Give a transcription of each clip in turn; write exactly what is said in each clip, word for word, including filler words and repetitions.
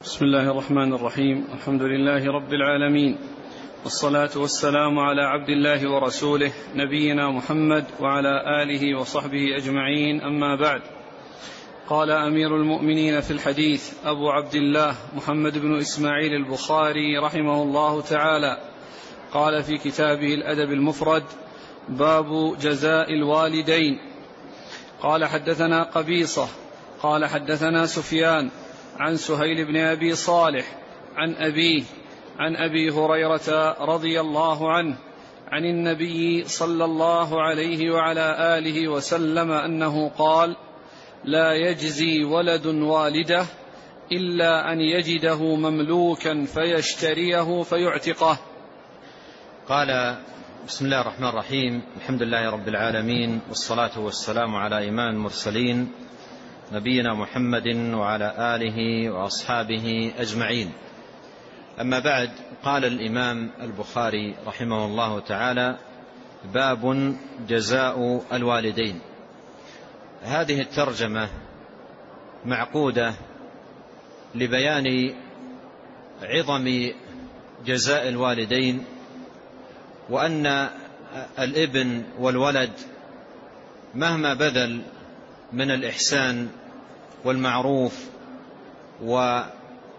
بسم الله الرحمن الرحيم. الحمد لله رب العالمين، والصلاة والسلام على عبد الله ورسوله نبينا محمد وعلى آله وصحبه أجمعين، أما بعد. قال أمير المؤمنين في الحديث أبو عبد الله محمد بن إسماعيل البخاري رحمه الله تعالى، قال في كتابه الأدب المفرد: باب جزاء الوالدين. قال حدثنا قبيصة قال حدثنا سفيان عن سهيل بن أبي صالح عن أبيه عن أبي هريرة رضي الله عنه عن النبي صلى الله عليه وعلى آله وسلم أنه قال: لا يجزي ولد والده إلا أن يجده مملوكا فيشتريه فيعتقه. قال: بسم الله الرحمن الرحيم، الحمد لله رب العالمين، والصلاة والسلام على إمام المرسلين نبينا محمد وعلى آله وأصحابه أجمعين. أما بعد، قال الإمام البخاري رحمه الله تعالى: باب جزاء الوالدين. هذه الترجمة معقودة لبيان عظم جزاء الوالدين، وأن الابن والولد مهما بذل من الإحسان والمعروف ومد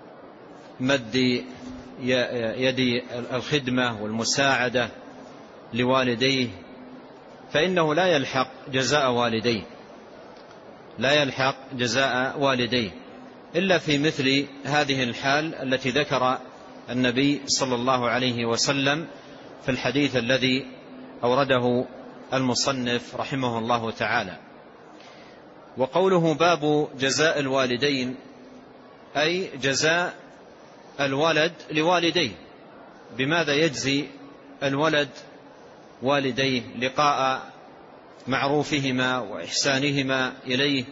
يد الخدمة والمساعدة لوالديه، فإنه لا يلحق جزاء والديه لا يلحق جزاء والديه إلا في مثل هذه الحال التي ذكر النبي صلى الله عليه وسلم في الحديث الذي أورده المصنف رحمه الله تعالى. وقوله باب جزاء الوالدين أي جزاء الولد لوالديه. بماذا يجزي الولد والديه؟ لقاء معروفهما وإحسانهما إليه،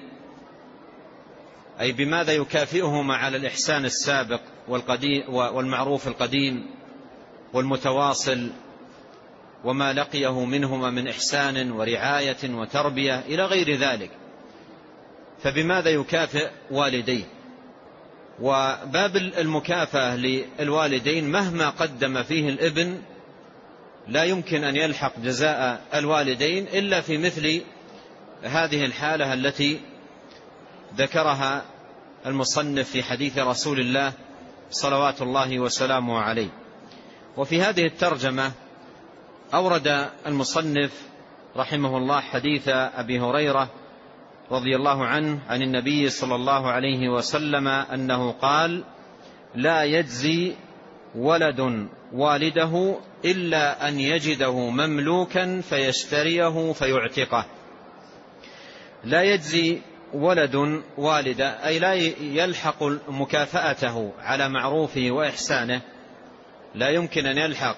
أي بماذا يكافئهما على الإحسان السابق والمعروف القديم والمتواصل، وما لقيه منهما من إحسان ورعاية وتربية إلى غير ذلك. فبماذا يكافئ والديه؟ وباب المكافأة للوالدين مهما قدم فيه الابن لا يمكن أن يلحق جزاء الوالدين إلا في مثل هذه الحالة التي ذكرها المصنف في حديث رسول الله صلوات الله وسلامه عليه. وفي هذه الترجمة أورد المصنف رحمه الله حديث أبي هريرة رضي الله عنه عن النبي صلى الله عليه وسلم أنه قال: لا يجزي ولد والده إلا أن يجده مملوكا فيشتريه فيعتقه. لا يجزي ولد والده أي لا يلحق مكافأته على معروفه وإحسانه، لا يمكن أن يلحق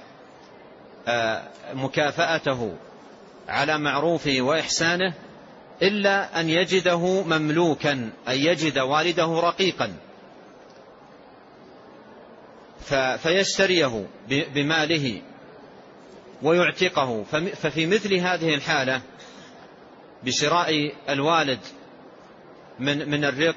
مكافأته على معروفه وإحسانه إلا أن يجده مملوكا، أي يجد والده رقيقا فيشتريه بماله ويعتقه. ففي مثل هذه الحالة بشراء الوالد من من الرق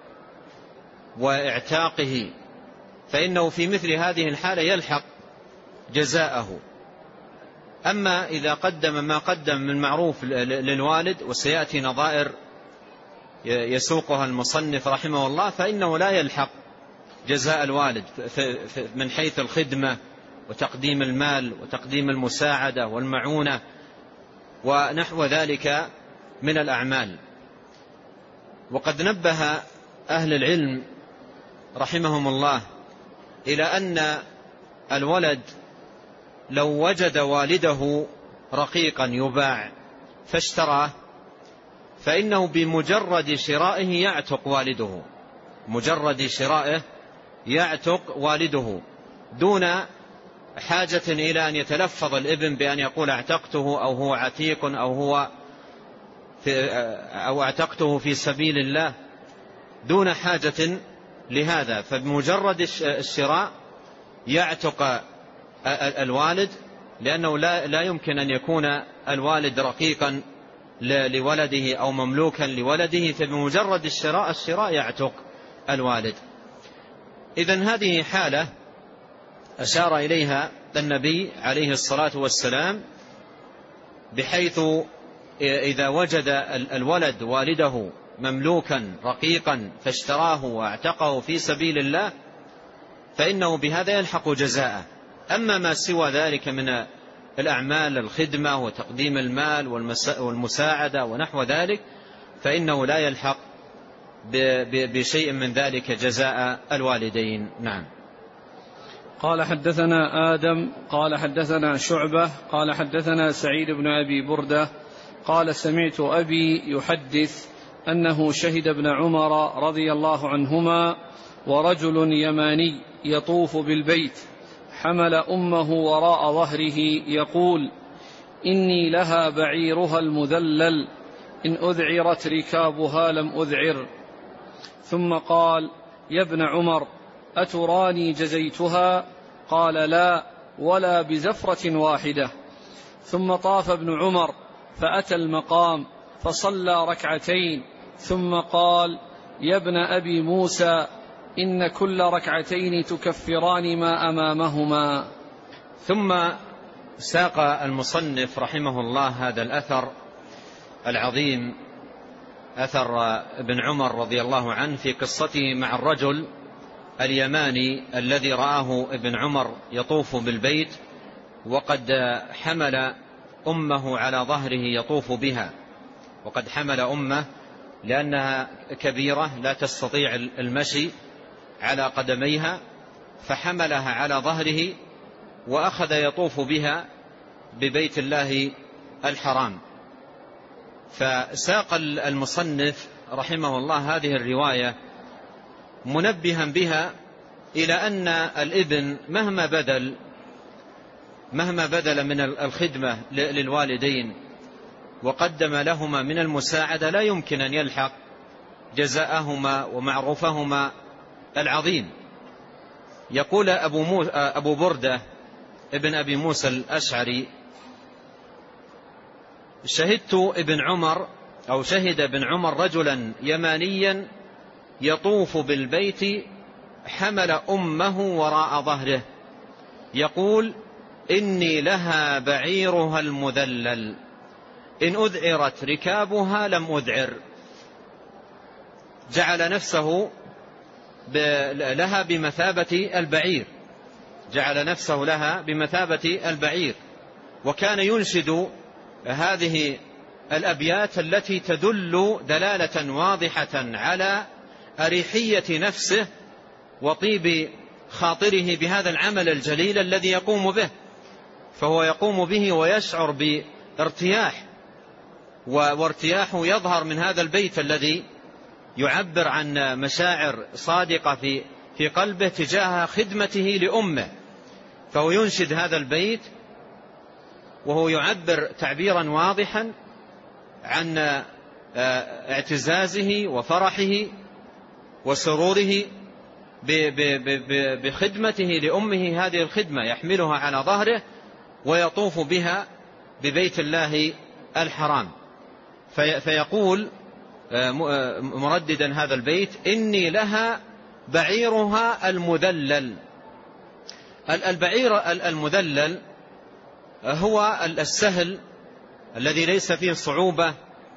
واعتاقه، فإنه في مثل هذه الحالة يلحق جزاءه. أما إذا قدم ما قدم من معروف للوالد، وسيأتي نظائر يسوقها المصنف رحمه الله، فإنه لا يلحق جزاء الوالد من حيث الخدمة وتقديم المال وتقديم المساعدة والمعونة ونحو ذلك من الأعمال. وقد نبه أهل العلم رحمهم الله إلى أن الولد لو وجد والده رقيقا يباع فاشتراه، فإنه بمجرد شرائه يعتق والده، مجرد شرائه يعتق والده دون حاجة إلى أن يتلفظ الابن بأن يقول اعتقته أو هو عتيق أو هو في أو اعتقته في سبيل الله، دون حاجة لهذا. فبمجرد الشراء يعتق الوالد، لأنه لا, لا يمكن أن يكون الوالد رقيقا لولده أو مملوكا لولده، فبمجرد الشراء الشراء يعتق الوالد. إذن هذه حالة أشار إليها النبي عليه الصلاة والسلام، بحيث إذا وجد الولد والده مملوكا رقيقا فاشتراه واعتقه في سبيل الله فإنه بهذا يلحق جزاءه. أما ما سوى ذلك من الأعمال الخدمة وتقديم المال والمساعدة ونحو ذلك فإنه لا يلحق بشيء من ذلك جزاء الوالدين. نعم. قال حدثنا آدم قال حدثنا شعبة قال حدثنا سعيد بن أبي بردة قال سمعت أبي يحدث أنه شهد ابن عمر رضي الله عنهما ورجل يماني يطوف بالبيت حمل أمه وراء ظهره يقول إني لها بعيرها المذلل إن أذعرت ركابها لم أذعر، ثم قال يا ابن عمر أتراني جزيتها؟ قال لا ولا بزفرة واحدة. ثم طاف ابن عمر فأتى المقام فصلى ركعتين ثم قال يا ابن أبي موسى إن كل ركعتين تكفران ما أمامهما. ثم ساق المصنف رحمه الله هذا الأثر العظيم، أثر ابن عمر رضي الله عنه في قصته مع الرجل اليماني الذي رآه ابن عمر يطوف بالبيت وقد حمل أمه على ظهره يطوف بها، وقد حمل أمه لأنها كبيرة لا تستطيع المشي على قدميها، فحملها على ظهره وأخذ يطوف بها ببيت الله الحرام. فساق المصنف رحمه الله هذه الرواية منبها بها إلى أن الابن مهما بذل مهما بذل من الخدمة للوالدين وقدم لهما من المساعدة لا يمكن أن يلحق جزاءهما ومعروفهما العظيم. يقول أبو, مو أبو بردة ابن أبي موسى الأشعري شهدت ابن عمر أو شهد ابن عمر رجلا يمانيا يطوف بالبيت حمل أمه وراء ظهره يقول إني لها بعيرها المذلل إن أذعرت ركابها لم أذعر. جعل نفسه لها بمثابة البعير جعل نفسه لها بمثابة البعير وكان ينشد هذه الأبيات التي تدل دلالة واضحة على أريحية نفسه وطيب خاطره بهذا العمل الجليل الذي يقوم به، فهو يقوم به ويشعر بارتياح، وارتياحه يظهر من هذا البيت الذي يعبر عن مشاعر صادقة في في قلبه تجاه خدمته لأمه. فهو ينشد هذا البيت وهو يعبر تعبيرا واضحا عن اعتزازه وفرحه وسروره بخدمته لأمه، هذه الخدمة يحملها على ظهره ويطوف بها ببيت الله الحرام. فيقول مرددا هذا البيت إني لها بعيرها المذلل. البعير المذلل هو السهل الذي ليس فيه صعوبة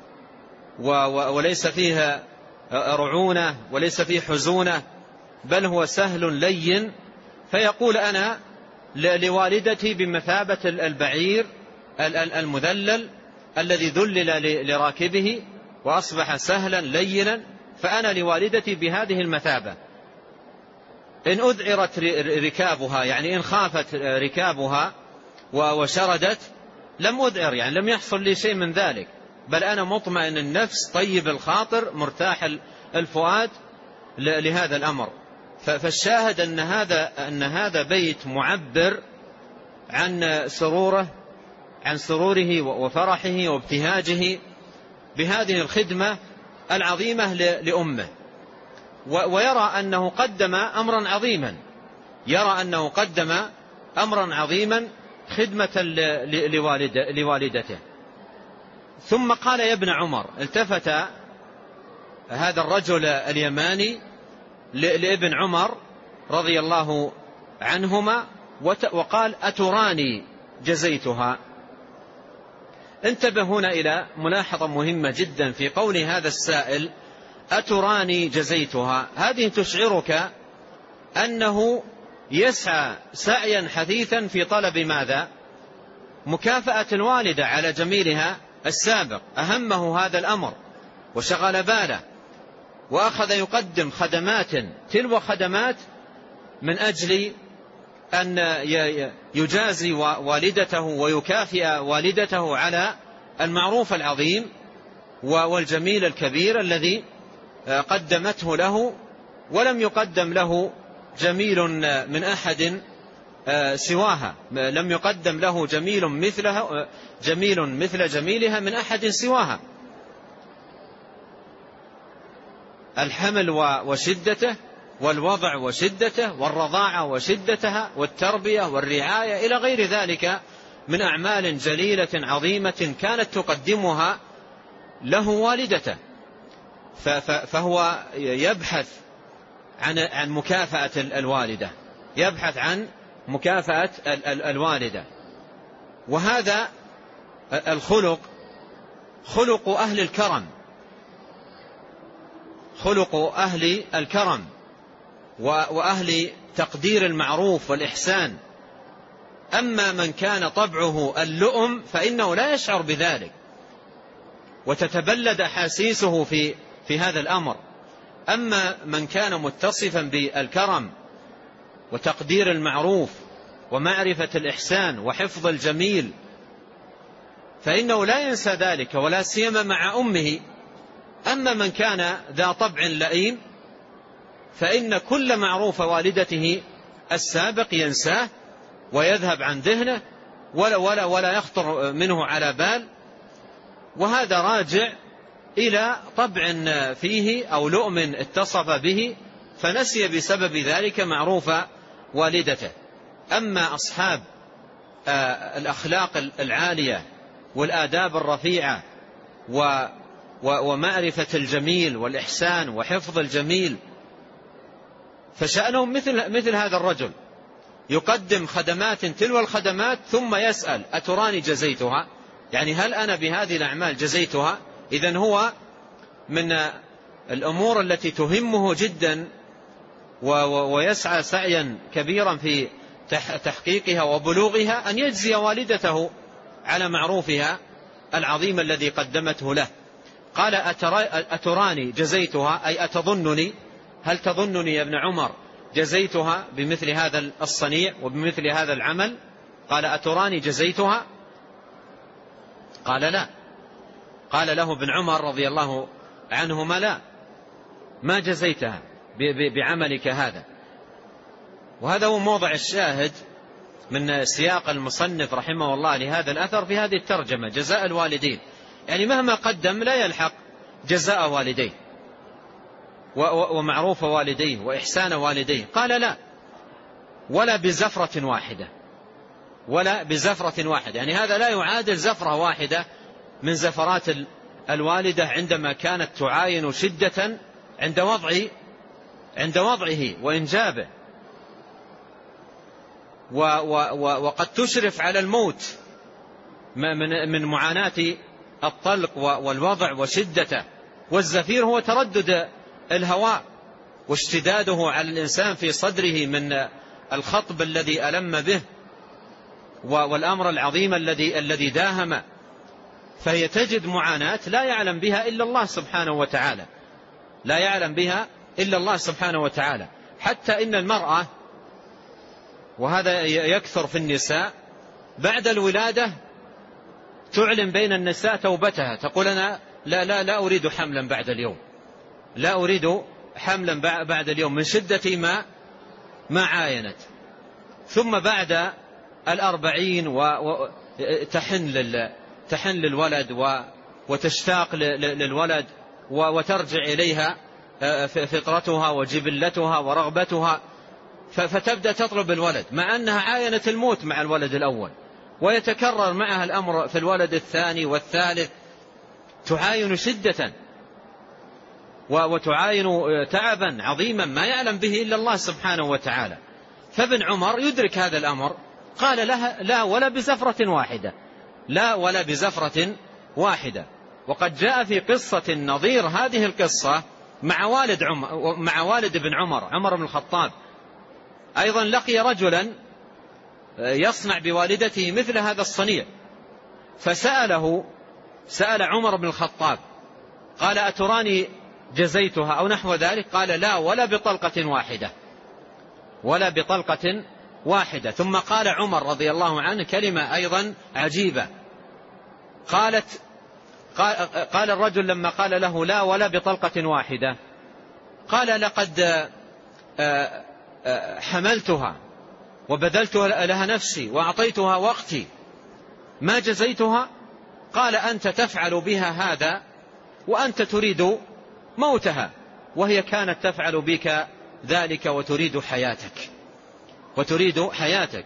وليس فيه رعونة وليس فيه حزونة، بل هو سهل لين. فيقول أنا لوالدتي بمثابة البعير المذلل الذي ذلل لراكبه وأصبح سهلا لينا، فأنا لوالدتي بهذه المثابة. إن أذعرت ركابها يعني إن خافت ركابها وشردت لم أذعر، يعني لم يحصل لي شيء من ذلك، بل أنا مطمئن النفس طيب الخاطر مرتاح الفؤاد لهذا الأمر. فالشاهد أن هذا أن هذا بيت معبر عن سروره عن سروره وفرحه وابتهاجه بهذه الخدمة العظيمة لأمه، ويرى أنه قدم أمرا عظيما يرى أنه قدم أمرا عظيما خدمة لوالدته. ثم قال يا ابن عمر، التفت هذا الرجل اليماني لابن عمر رضي الله عنهما وقال أتراني جزيتها. انتبه هنا إلى ملاحظة مهمة جدا في قول هذا السائل أتراني جزيتها. هذه تشعرك أنه يسعى سعيا حثيثا في طلب ماذا؟ مكافأة الوالدة على جميلها السابق. أهمه هذا الأمر وشغل باله، وأخذ يقدم خدمات تلو خدمات من أجل أن يجازي والدته ويكافئ والدته على المعروف العظيم والجميل الكبير الذي قدمته له، ولم يقدم له جميل من أحد سواها، لم يقدم له جميل مثلها جميل مثل جميلها من أحد سواها. الحمل وشدته، والوضع وشدته، والرضاعة وشدتها، والتربية والرعاية إلى غير ذلك من أعمال جليلة عظيمة كانت تقدمها له والدته. فهو يبحث عن عن مكافأة الوالدة، يبحث عن مكافأة الوالدة. وهذا الخلق خلق أهل الكرم، خلق أهل الكرم وأهل تقدير المعروف والإحسان. أما من كان طبعه اللؤم فإنه لا يشعر بذلك وتتبلد أحاسيسه في في هذا الأمر. أما من كان متصفا بالكرم وتقدير المعروف ومعرفة الإحسان وحفظ الجميل فإنه لا ينسى ذلك، ولا سيما مع أمه. أما من كان ذا طبع لئيم فإن كل معروف والدته السابق ينساه ويذهب عن ذهنه ولا, ولا, ولا يخطر منه على بال. وهذا راجع إلى طبع فيه أو لؤم اتصف به فنسي بسبب ذلك معروف والدته. أما أصحاب الأخلاق العالية والآداب الرفيعة ومعرفة الجميل والإحسان وحفظ الجميل فشأنهم مثل, مثل هذا الرجل يقدم خدمات تلو الخدمات ثم يسأل أتراني جزيتها، يعني هل أنا بهذه الأعمال جزيتها؟ إذن هو من الأمور التي تهمه جدا ويسعى سعيا كبيرا في تحقيقها وبلوغها أن يجزي والدته على معروفها العظيم الذي قدمته له. قال أتراني جزيتها أي أتظنني، هل تظنني يا ابن عمر جزيتها بمثل هذا الصنيع وبمثل هذا العمل؟ قال أتراني جزيتها؟ قال لا. قال له ابن عمر رضي الله عنهما لا، ما جزيتها بعملك هذا. وهذا هو موضع الشاهد من سياق المصنف رحمه الله لهذا الأثر في هذه الترجمة، جزاء الوالدين، يعني مهما قدم لا يلحق جزاء والديه ومعروف والديه وإحسان والديه. قال لا، ولا بزفرة واحدة، ولا بزفرة واحدة، يعني هذا لا يعادل زفرة واحدة من زفرات الوالدة عندما كانت تعاين شدة عند وضع عند وضعه وإنجابه، وقد تشرف على الموت من معاناة الطلق والوضع وشدته. والزفير هو تردد الهواء واشتداده على الإنسان في صدره من الخطب الذي ألم به والأمر العظيم الذي الذي داهم. فهي تجد معاناة لا يعلم بها إلا الله سبحانه وتعالى، لا يعلم بها إلا الله سبحانه وتعالى. حتى إن المرأة، وهذا يكثر في النساء، بعد الولادة تعلن بين النساء توبتها، تقول أنا لا لا لا أريد حملا بعد اليوم، لا أريد حملا بعد اليوم من شدة ما ما عاينت. ثم بعد الأربعين وتحن لل تحن للولد وتشتاق للولد وترجع إليها فطرتها وجبلتها ورغبتها، فتبدأ تطلب الولد مع أنها عاينت الموت مع الولد الأول، ويتكرر معها الأمر في الولد الثاني والثالث، تعاين شدة. وتعاين تعبا عظيما ما يعلم به إلا الله سبحانه وتعالى. فابن عمر يدرك هذا الأمر، قال لها لا ولا بزفرة واحدة، لا ولا بزفرة واحدة. وقد جاء في قصة نظير هذه القصة مع والد عمر، مع والد ابن عمر، عمر بن الخطاب، أيضا لقي رجلا يصنع بوالدته مثل هذا الصنيع، فسأله سأل عمر بن الخطاب قال أتراني جزيتها أو نحو ذلك؟ قال لا ولا بطلقة واحدة، ولا بطلقة واحدة. ثم قال عمر رضي الله عنه كلمة أيضا عجيبة، قالت قال الرجل لما قال له لا ولا بطلقة واحدة، قال لقد حملتها وبذلت لها نفسي وأعطيتها وقتي ما جزيتها؟ قال أنت تفعل بها هذا وأنت تريد موتها، وهي كانت تفعل بك ذلك وتريد حياتك، وتريد حياتك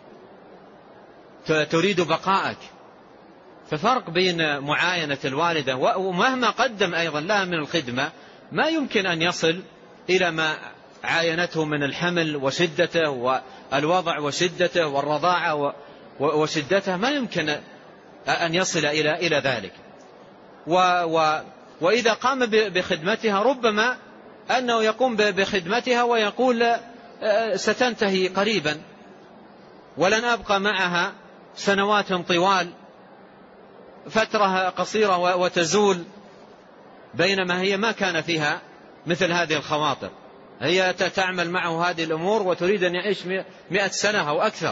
تريد بقاءك. ففرق بين معاينة الوالدة ومهما قدم أيضا لها من الخدمة ما يمكن أن يصل إلى ما عاينته من الحمل وشدته والوضع وشدته والرضاعة وشدتها، ما يمكن أن يصل إلى إلى ذلك. و و وإذا قام بخدمتها ربما أنه يقوم بخدمتها ويقول ستنتهي قريبا ولن أبقى معها سنوات طوال، فترة قصيرة وتزول، بينما هي ما كان فيها مثل هذه الخواطر. هي تعمل معه هذه الأمور وتريد أن يعيش مئة سنة أو أكثر،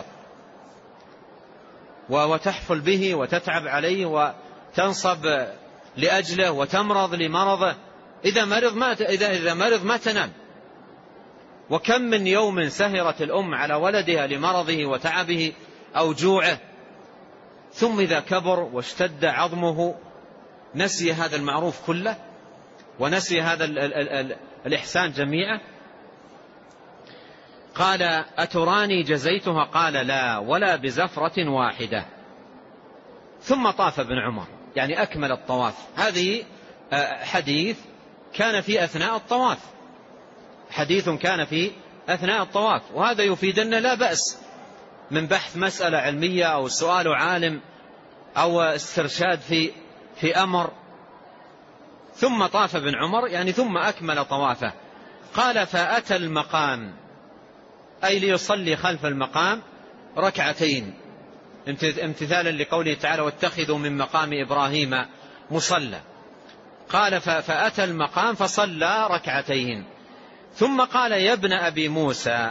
وتحفل به وتتعب عليه وتنصب لأجله وتمرض لمرضه، إذا مرض ما إذا إذا مرض ما تنام. وكم من يوم سهرت الأم على ولدها لمرضه وتعبه أو جوعه، ثم إذا كبر واشتد عظمه نسي هذا المعروف كله ونسي هذا ال ال ال الإحسان جميعا. قال أتراني جزيتها؟ قال لا ولا بزفرة واحدة. ثم طاف ابن عمر، يعني أكمل الطواف. هذه حديث كان في أثناء الطواف، حديث كان في أثناء الطواف، وهذا يفيد أن لا بأس من بحث مسألة علمية أو سؤال عالم أو استرشاد في في أمر. ثم طاف ابن عمر، يعني ثم أكمل طوافه. قال فأتى المقام، أي ليصلي خلف المقام ركعتين، امتثالا لقوله تعالى واتخذوا من مقام إبراهيم مصلى. قال فأتى المقام فصلى ركعتين، ثم قال يا ابن أبي موسى،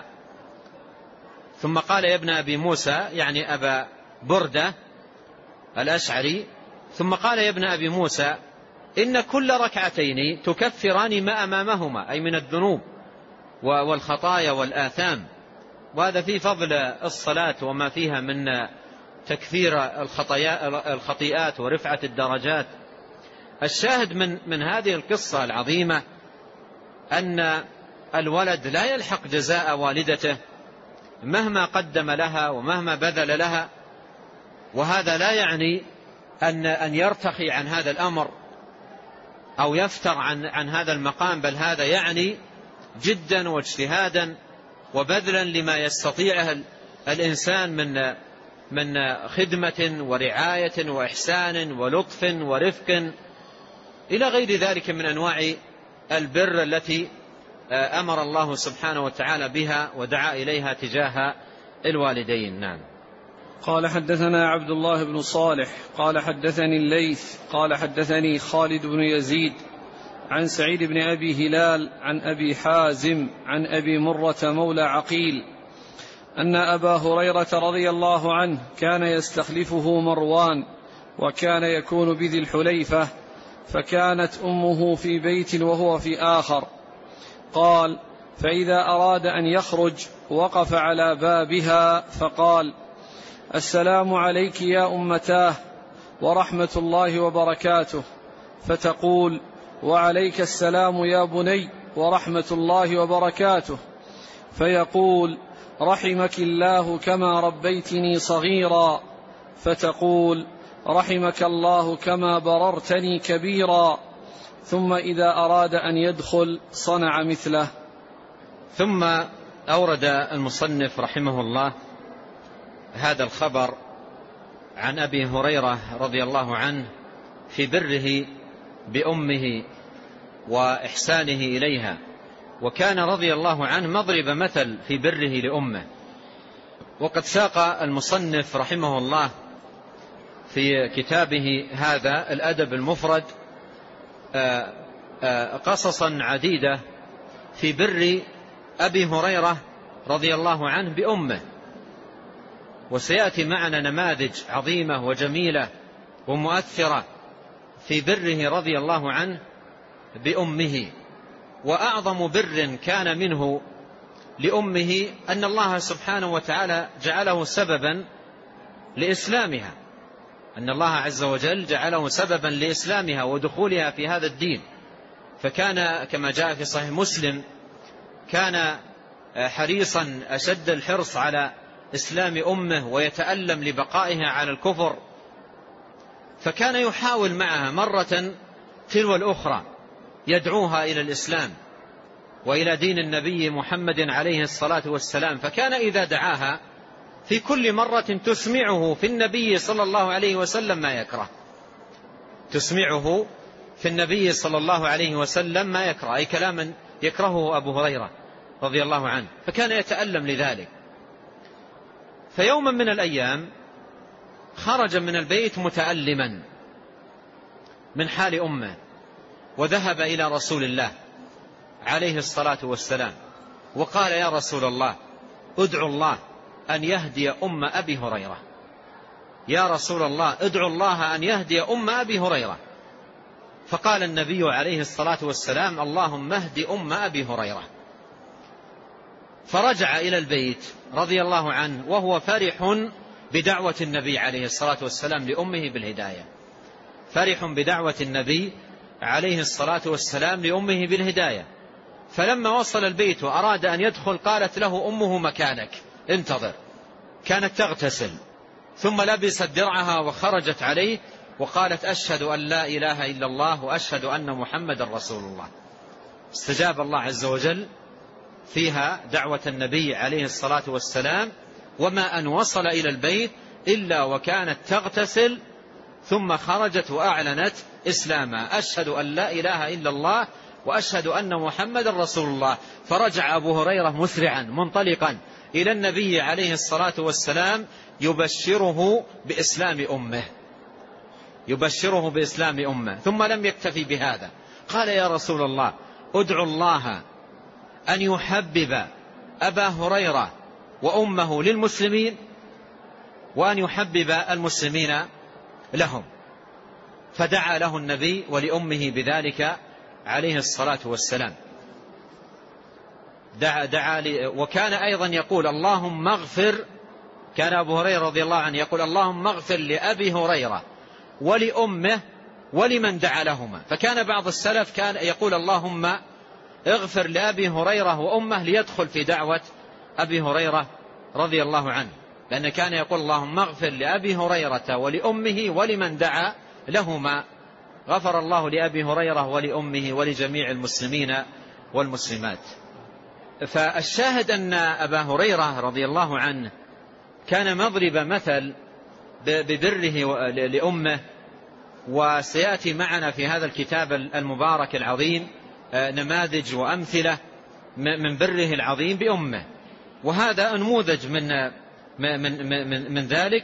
ثم قال يا ابن أبي موسى يعني أبا بردة الأشعري، ثم قال يا ابن أبي موسى إن كل ركعتين تكفران ما أمامهما، أي من الذنوب والخطايا والآثام. وهذا في فضل الصلاة وما فيها من تكفير الخطيئات ورفعة الدرجات. الشاهد من من هذه القصة العظيمة أن الولد لا يلحق جزاء والدته مهما قدم لها ومهما بذل لها، وهذا لا يعني أن أن يرتخي عن هذا الأمر أو يفتر عن عن هذا المقام، بل هذا يعني جدا واجتهادا وبذلا لما يستطيعه الإنسان من من خدمة ورعاية وإحسان ولطف ورفق إلى غير ذلك من أنواع البر التي أمر الله سبحانه وتعالى بها ودعا إليها تجاه الوالدين. نعم. قال حدثنا عبد الله بن صالح قال حدثني الليث قال حدثني خالد بن يزيد عن سعيد بن أبي هلال عن أبي حازم عن أبي مرة مولى عقيل أن أبا هريرة رضي الله عنه كان يستخلفه مروان، وكان يكون بذي الحليفة، فكانت أمه في بيت وهو في آخر. قال فإذا أراد أن يخرج وقف على بابها فقال السلام عليك يا أمتاه ورحمة الله وبركاته، فتقول وعليك السلام يا بني ورحمة الله وبركاته، فيقول رحمك الله كما ربيتني صغيرا، فتقول رحمك الله كما بررتني كبيرا، ثم إذا أراد أن يدخل صنع مثله. ثم أورد المصنف رحمه الله هذا الخبر عن أبي هريرة رضي الله عنه في بره بأمه وإحسانه إليها، وكان رضي الله عنه مضرب مثل في بره لأمه. وقد ساق المصنف رحمه الله في كتابه هذا الأدب المفرد قصصا عديدة في بر أبي هريرة رضي الله عنه بأمه، وسيأتي معنا نماذج عظيمة وجميلة ومؤثرة في بره رضي الله عنه بأمه. وأعظم بر كان منه لأمه أن الله سبحانه وتعالى جعله سببا لإسلامها، أن الله عز وجل جعله سببا لإسلامها ودخولها في هذا الدين. فكان كما جاء في صحيح مسلم كان حريصا أشد الحرص على إسلام أمه ويتألم لبقائها على الكفر، فكان يحاول معها مرة تلو الأخرى يدعوها إلى الإسلام وإلى دين النبي محمد عليه الصلاة والسلام. فكان إذا دعاها في كل مرة تسمعه في النبي صلى الله عليه وسلم ما يكره، تسمعه في النبي صلى الله عليه وسلم ما يكره، أي كلاما يكرهه أبو هريرة رضي الله عنه، فكان يتألم لذلك. فيوما من الأيام خرج من البيت متألما من حال أمه، وذهب إلى رسول الله عليه الصلاة والسلام وقال: يا رسول الله، ادعو الله أن يهدي أم أبي هريرة، يا رسول الله ادعو الله أن يهدي أم أبي هريرة. فقال النبي عليه الصلاة والسلام: اللهم اهد أم أبي هريرة. فرجع إلى البيت رضي الله عنه وهو فرح بدعوة النبي عليه الصلاة والسلام لأمه بالهداية، فرح بدعوة النبي عليه الصلاة والسلام لأمه بالهداية. فلما وصل البيت وأراد أن يدخل قالت له أمه: مكانك، انتظر. كانت تغتسل، ثم لبست درعها وخرجت عليه وقالت: أشهد أن لا إله إلا الله وأشهد أن محمد رسول الله. استجاب الله عز وجل فيها دعوة النبي عليه الصلاة والسلام، وما أن وصل إلى البيت إلا وكانت تغتسل ثم خرجت وأعلنت إسلاما: أشهد أن لا إله إلا الله وأشهد أن محمد رسول الله. فرجع أبو هريرة مسرعا منطلقا إلى النبي عليه الصلاة والسلام يبشره بإسلام أمه، يبشره بإسلام أمه. ثم لم يكتفي بهذا، قال: يا رسول الله، ادعو الله أن يحبب أبا هريرة وأمه للمسلمين وأن يحبب المسلمين لهم. فدعا له النبي ولأمه بذلك عليه الصلاة والسلام. دعا, دعا لي وكان أيضا يقول: اللهم اغفر، كان أبو هريرة رضي الله عنه يقول: اللهم اغفر لأبي هريرة ولأمه ولمن دعا لهما. فكان بعض السلف كان يقول: اللهم اغفر لأبي هريرة وأمه ليدخل في دعوة أبي هريرة رضي الله عنه، لأنه كان يقول: اللهم اغفر لأبي هريرة ولأمه ولمن دعا لهما. غفر الله لأبي هريرة ولأمه ولجميع المسلمين والمسلمات. فالشاهد أن أبا هريرة رضي الله عنه كان مضرب مثل ببره لأمه، وسيأتي معنا في هذا الكتاب المبارك العظيم نماذج وأمثلة من بره العظيم بأمه. وهذا نموذج من من من من ذلك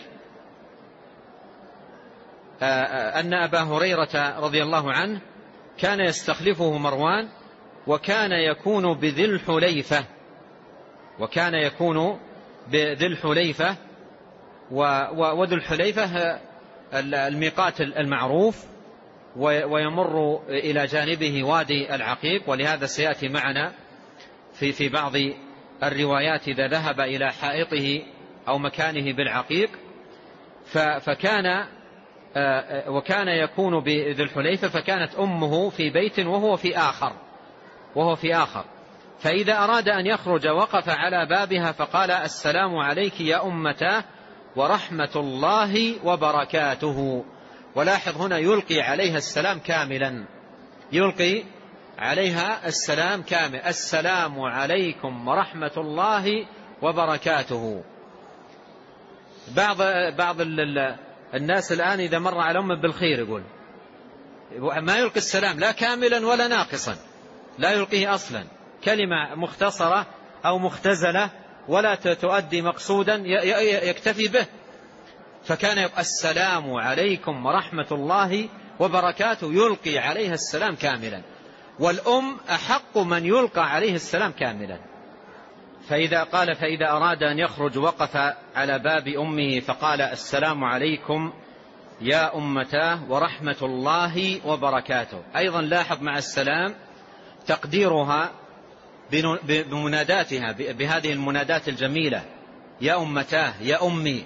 أن أبا هريرة رضي الله عنه كان يستخلفه مروان، وكان يكون بذي الحليفة، وكان يكون بذي الحليفة وذو الحليفة الميقات المعروف، ويمر إلى جانبه وادي العقيق. ولهذا سيأتي معنا في في بعض الروايات إذا ذهب إلى حائطه أو مكانه بالعقيق. فكان وكان يكون بذي الحليفة، فكانت أمه في بيت وهو في آخر وهو في آخر فإذا أراد أن يخرج وقف على بابها فقال: السلام عليك يا أمتاه ورحمة الله وبركاته. ولاحظ هنا يلقي عليها السلام كاملا، يلقي عليها السلام كامل: السلام عليكم ورحمة الله وبركاته. بعض بعض الناس الآن إذا مر على أمه بالخير يقول ما يلقي السلام لا كاملا ولا ناقصا، لا يلقيه أصلا، كلمة مختصرة أو مختزلة ولا تؤدي مقصودا يكتفي به. فكان يقول السلام عليكم ورحمة الله وبركاته، يلقي عليها السلام كاملا، والأم أحق من يلقى عليه السلام كاملا. فإذا قال فإذا أراد أن يخرج وقف على باب أمه فقال السلام عليكم يا أمتاه ورحمة الله وبركاته. أيضا لاحظ مع السلام تقديرها بمناداتها بهذه المنادات الجميلة: يا أمتاه، يا أمي.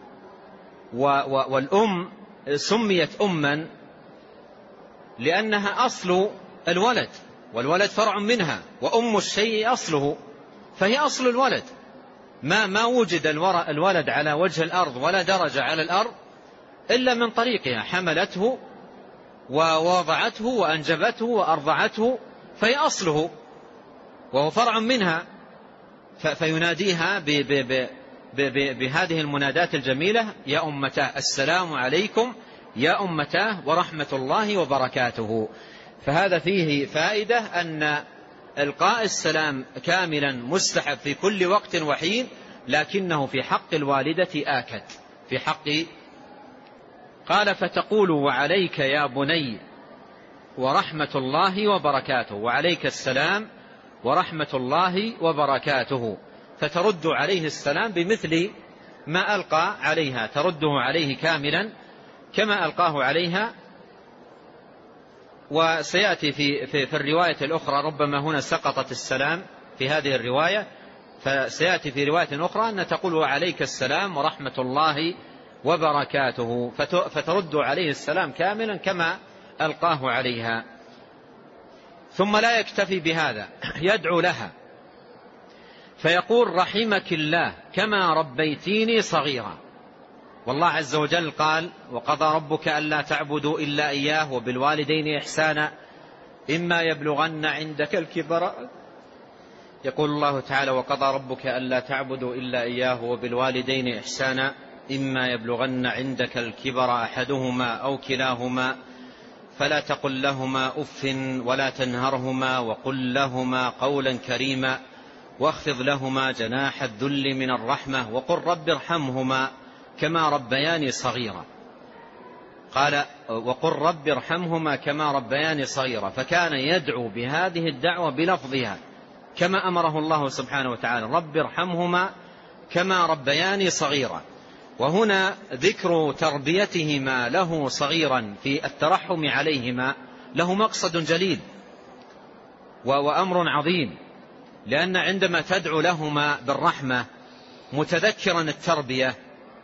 والأم سميت أما لأنها أصل الولد، والولد فرع منها، وأم الشيء أصله، فهي أصل الولد. ما ما وجد الولد على وجه الأرض ولا درجة على الأرض إلا من طريقها، حملته ووضعته وأنجبته وأرضعته، فهي أصله وهو فرع منها. فيناديها بهذه المنادات الجميلة: يا أمتاه، السلام عليكم يا أمتاه ورحمة الله وبركاته. فهذا فيه فائدة أن إلقاء السلام كاملا مستحب في كل وقت وحين، لكنه في حق الوالدة آكد في حق. قال فتقول وعليك يا بني ورحمة الله وبركاته، وعليك السلام ورحمة الله وبركاته، فترد عليه السلام بمثل ما ألقى عليها، ترده عليه كاملا كما ألقاه عليها. وسيأتي في, في, في الرواية الأخرى، ربما هنا سقطت السلام في هذه الرواية، فسيأتي في رواية أخرى أن تقول وعليك السلام ورحمة الله وبركاته، فترد عليه السلام كاملا كما ألقاه عليها. ثم لا يكتفي بهذا، يدعو لها فيقول رحمك الله كما ربيتيني صغيرا. والله عز وجل قال وقضى ربك ألا تعبدوا إلا إياه وبالوالدين إحسانا إما يبلغن عندك الكبر. يقول الله تعالى وقضى ربك ألا تعبدوا إلا إياه وبالوالدين إحسانا إما يبلغن عندك الكبر أحدهما أو كلاهما فلا تقل لهما أف ولا تنهرهما وقل لهما قولا كريما واخفض لهما جناح الذل من الرحمة وقل رب ارحمهما كما ربياني صغيرا. قال وقل رب ارحمهما كما ربياني صغيرا، فكان يدعو بهذه الدعوة بلفظها كما أمره الله سبحانه وتعالى: رب ارحمهما كما ربياني صغيرا. وهنا ذكر تربيتهما له صغيرا في الترحم عليهما له مقصد جليل وأمر عظيم، لأن عندما تدعو لهما بالرحمة متذكرا التربية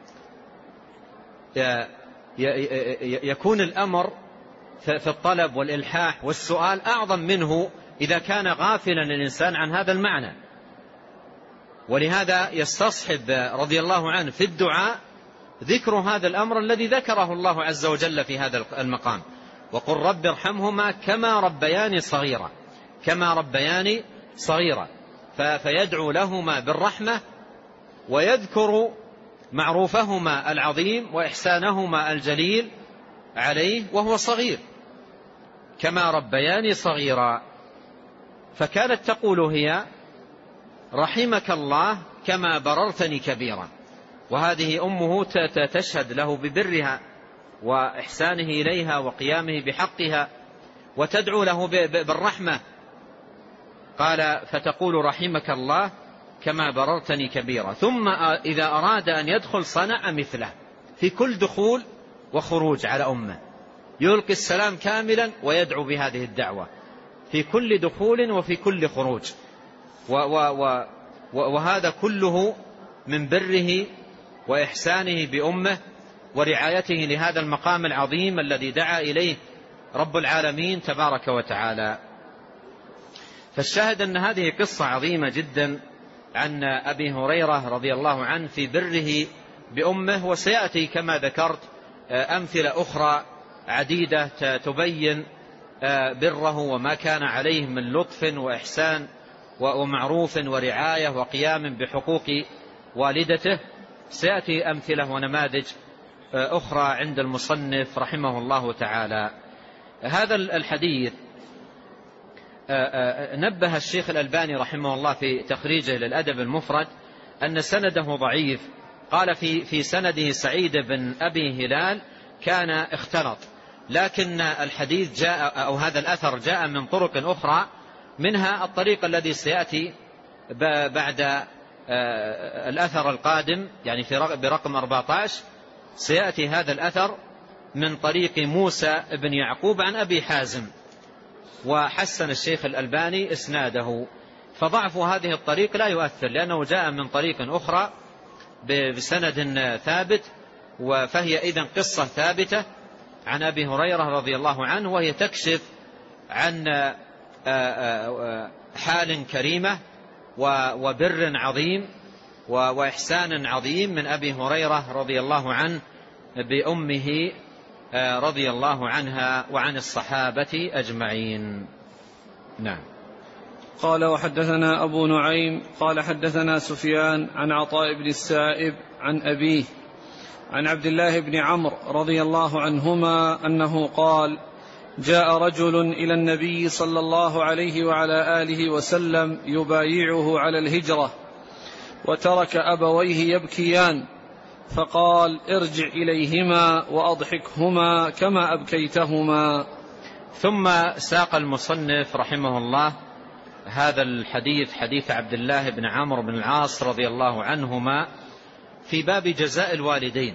يكون الأمر في الطلب والإلحاح والسؤال أعظم منه إذا كان غافلا الإنسان عن هذا المعنى. ولهذا يستصحب رضي الله عنه في الدعاء ذكر هذا الأمر الذي ذكره الله عز وجل في هذا المقام: وقل رب ارحمهما كما ربياني صغيرا، كما ربياني صغيرا. فيدعو لهما بالرحمة ويذكر معروفهما العظيم وإحسانهما الجليل عليه وهو صغير، كما ربياني صغيرا. فكانت تقول هي رحمك الله كما بررتني كبيرا، وهذه أمه تشهد له ببرها وإحسانه إليها وقيامه بحقها وتدعو له بالرحمة. قال فتقول رحمك الله كما بررتني كبيرا. ثم إذا أراد أن يدخل صنع مثله في كل دخول وخروج على أمه، يلقي السلام كاملا ويدعو بهذه الدعوة في كل دخول وفي كل خروج. و و و وهذا كله من بره وإحسانه بأمه ورعايته لهذا المقام العظيم الذي دعا إليه رب العالمين تبارك وتعالى. فالشاهد أن هذه قصة عظيمة جدا عن أبي هريرة رضي الله عنه في بره بأمه، وسيأتي كما ذكرت أمثلة أخرى عديدة تبين بره وما كان عليه من لطف وإحسان ومعروف ورعاية وقيام بحقوق والدته. سيأتي أمثلة ونماذج أخرى عند المصنف رحمه الله تعالى. هذا الحديث نبه الشيخ الألباني رحمه الله في تخريجه للأدب المفرد أن سنده ضعيف. قال في في سنده سعيد بن أبي هلال كان اختلط، لكن الحديث جاء أو هذا الأثر جاء من طرق أخرى، منها الطريق الذي سيأتي بعد الأثر القادم، يعني في برقم أربعة عشر سيأتي هذا الأثر من طريق موسى بن يعقوب عن أبي حازم، وحسن الشيخ الألباني إسناده. فضعف هذه الطريق لا يؤثر، لأنه جاء من طريق أخرى بسند ثابت، فهي إذن قصة ثابتة عن أبي هريرة رضي الله عنه، وهي تكشف عن حال كريمة وبر عظيم وإحسان عظيم من أبي هريرة رضي الله عنه بأمه رضي الله عنها وعن الصحابة أجمعين. نعم. قال وحدثنا أبو نعيم قال حدثنا سفيان عن عطاء بن السائب عن أبيه عن عبد الله بن عمرو رضي الله عنهما أنه قال: جاء رجل إلى النبي صلى الله عليه وعلى آله وسلم يبايعه على الهجرة، وترك أبويه يبكيان، فقال: ارجع إليهما وأضحكهما كما أبكيتهما. ثم ساق المصنف رحمه الله هذا الحديث، حديث عبد الله بن عمرو بن العاص رضي الله عنهما، في باب جزاء الوالدين.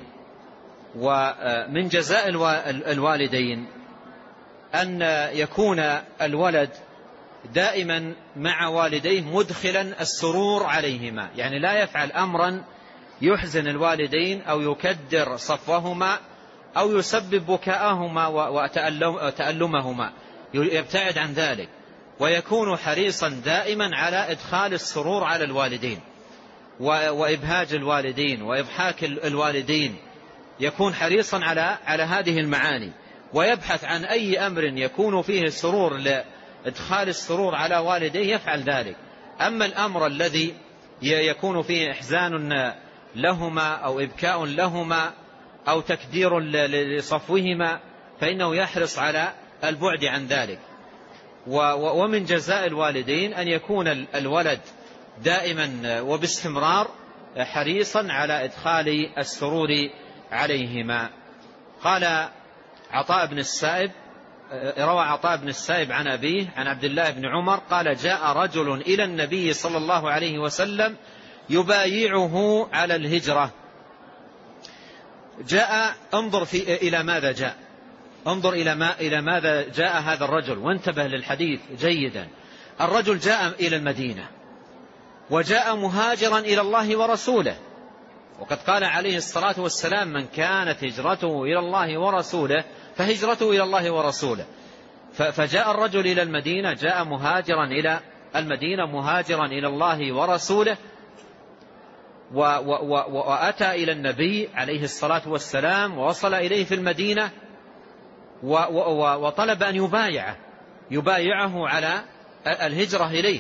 ومن جزاء الوالدين أن يكون الولد دائما مع والديه مدخلا السرور عليهما، يعني لا يفعل أمرا يحزن الوالدين أو يكدر صفوهما أو يسبب بكاءهما وتألمهما، يبتعد عن ذلك، ويكون حريصا دائما على إدخال السرور على الوالدين وإبهاج الوالدين وإضحاك الوالدين، يكون حريصا على على هذه المعاني، ويبحث عن أي أمر يكون فيه السرور لإدخال السرور على والديه يفعل ذلك. أما الأمر الذي يكون فيه إحزان لهما أو إبكاء لهما أو تكدير لصفوهما فإنه يحرص على البعد عن ذلك. ومن جزاء الوالدين أن يكون الولد دائما وباستمرار حريصا على إدخال السرور عليهما. قال عطاء بن السائب، روى عطاء بن السائب عن أبيه عن عبد الله بن عمر قال: جاء رجل إلى النبي صلى الله عليه وسلم يبايعه على الهجرة. جاء، انظر في إلى ماذا جاء، انظر إلى ما إلى ماذا جاء هذا الرجل، وانتبه للحديث جيدا. الرجل جاء إلى المدينة وجاء مهاجرا إلى الله ورسوله، وقد قال عليه الصلاة والسلام: من كانت هجرته إلى الله ورسوله فهجرته إلى الله ورسوله. فجاء الرجل إلى المدينة، جاء مهاجرا إلى المدينة مهاجرا إلى الله ورسوله، وأتى إلى النبي عليه الصلاة والسلام ووصل إليه في المدينة وطلب أن يبايعه يبايعه على الهجرة إليه.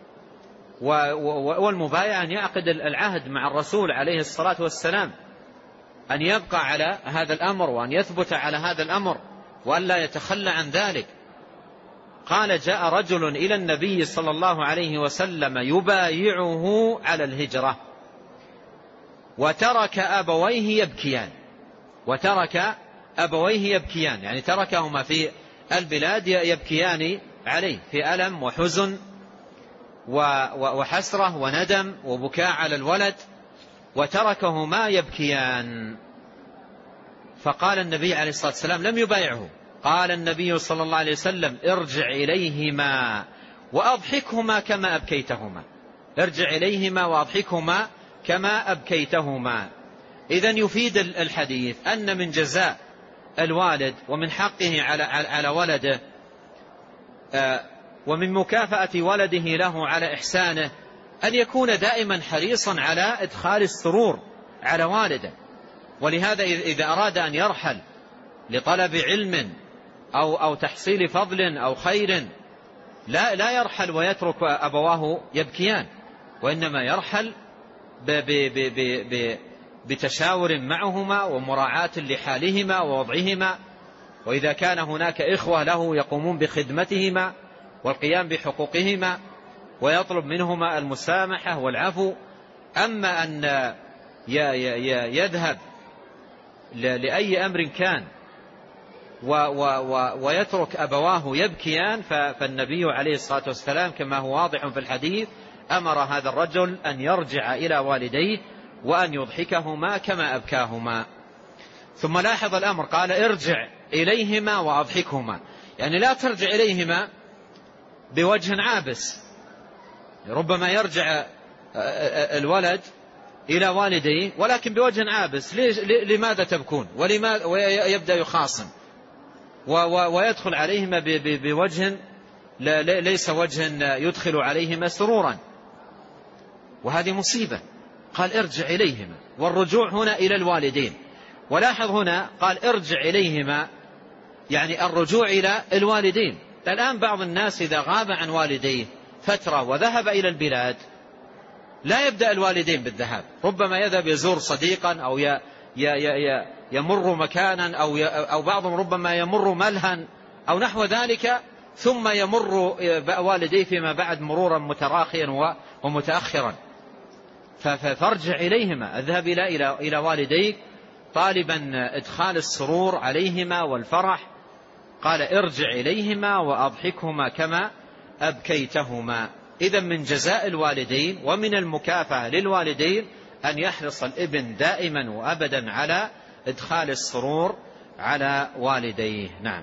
والمبايع أن يعقد العهد مع الرسول عليه الصلاة والسلام، أن يبقى على هذا الأمر وأن يثبت على هذا الأمر وأن لا يتخلى عن ذلك. قال: جاء رجل إلى النبي صلى الله عليه وسلم يبايعه على الهجرة، وترك أبويه يبكيان وترك أبويه يبكيان يعني تركهما في البلاد يبكيان عليه في ألم وحزن وحسرة وندم وبكاء على الولد، وتركهما يبكيان. فقال النبي عليه الصلاة والسلام: لم يبايعه. قال النبي صلى الله عليه وسلم: ارجع إليهما وأضحكهما كما أبكيتهما ارجع إليهما وأضحكهما كما أبكيتهما. إذن يفيد الحديث أن من جزاء الوالد ومن حقه على على ولده ومن مكافأة ولده له على إحسانه أن يكون دائما حريصا على إدخال السرور على والده. ولهذا إذا أراد أن يرحل لطلب علم أو, أو تحصيل فضل أو خير لا, لا يرحل ويترك أبواه يبكيان، وإنما يرحل ب ب ب ب ب بتشاور معهما ومراعاة لحالهما ووضعهما، وإذا كان هناك إخوة له يقومون بخدمتهما والقيام بحقوقهما ويطلب منهما المسامحة والعفو. أما أن يذهب لأي أمر كان ويترك أبواه يبكيان، فالنبي عليه الصلاة والسلام كما هو واضح في الحديث أمر هذا الرجل أن يرجع إلى والديه وأن يضحكهما كما أبكاهما. ثم لاحظ الأمر، قال ارجع إليهما وأضحكهما، يعني لا ترجع إليهما بوجه عابس. ربما يرجع الولد إلى والديه ولكن بوجه عابس، لماذا تبكون؟ ولماذا؟ ويبدأ يخاصم ويدخل عليهما بوجه ليس وجه يدخل عليهما سرورا، وهذه مصيبة. قال ارجع إليهما، والرجوع هنا إلى الوالدين. ولاحظ هنا قال ارجع إليهما، يعني الرجوع إلى الوالدين. الآن بعض الناس إذا غاب عن والديه فترة وذهب إلى البلاد لا يبدأ الوالدين بالذهاب، ربما يذهب يزور صديقا أو يمر مكانا أو أو بعضهم ربما يمر ملها أو نحو ذلك، ثم يمر والديه فيما بعد مرورا متراخيا ومتأخرا. فارجع إليهما، اذهب إلى إلى والديك طالبا إدخال السرور عليهما والفرح. قال ارجع إليهما وأضحكهما كما أبكيتهما. إذن من جزاء الوالدين ومن المكافأة للوالدين أن يحرص الابن دائما وأبدا على إدخال السرور على والديه. نعم.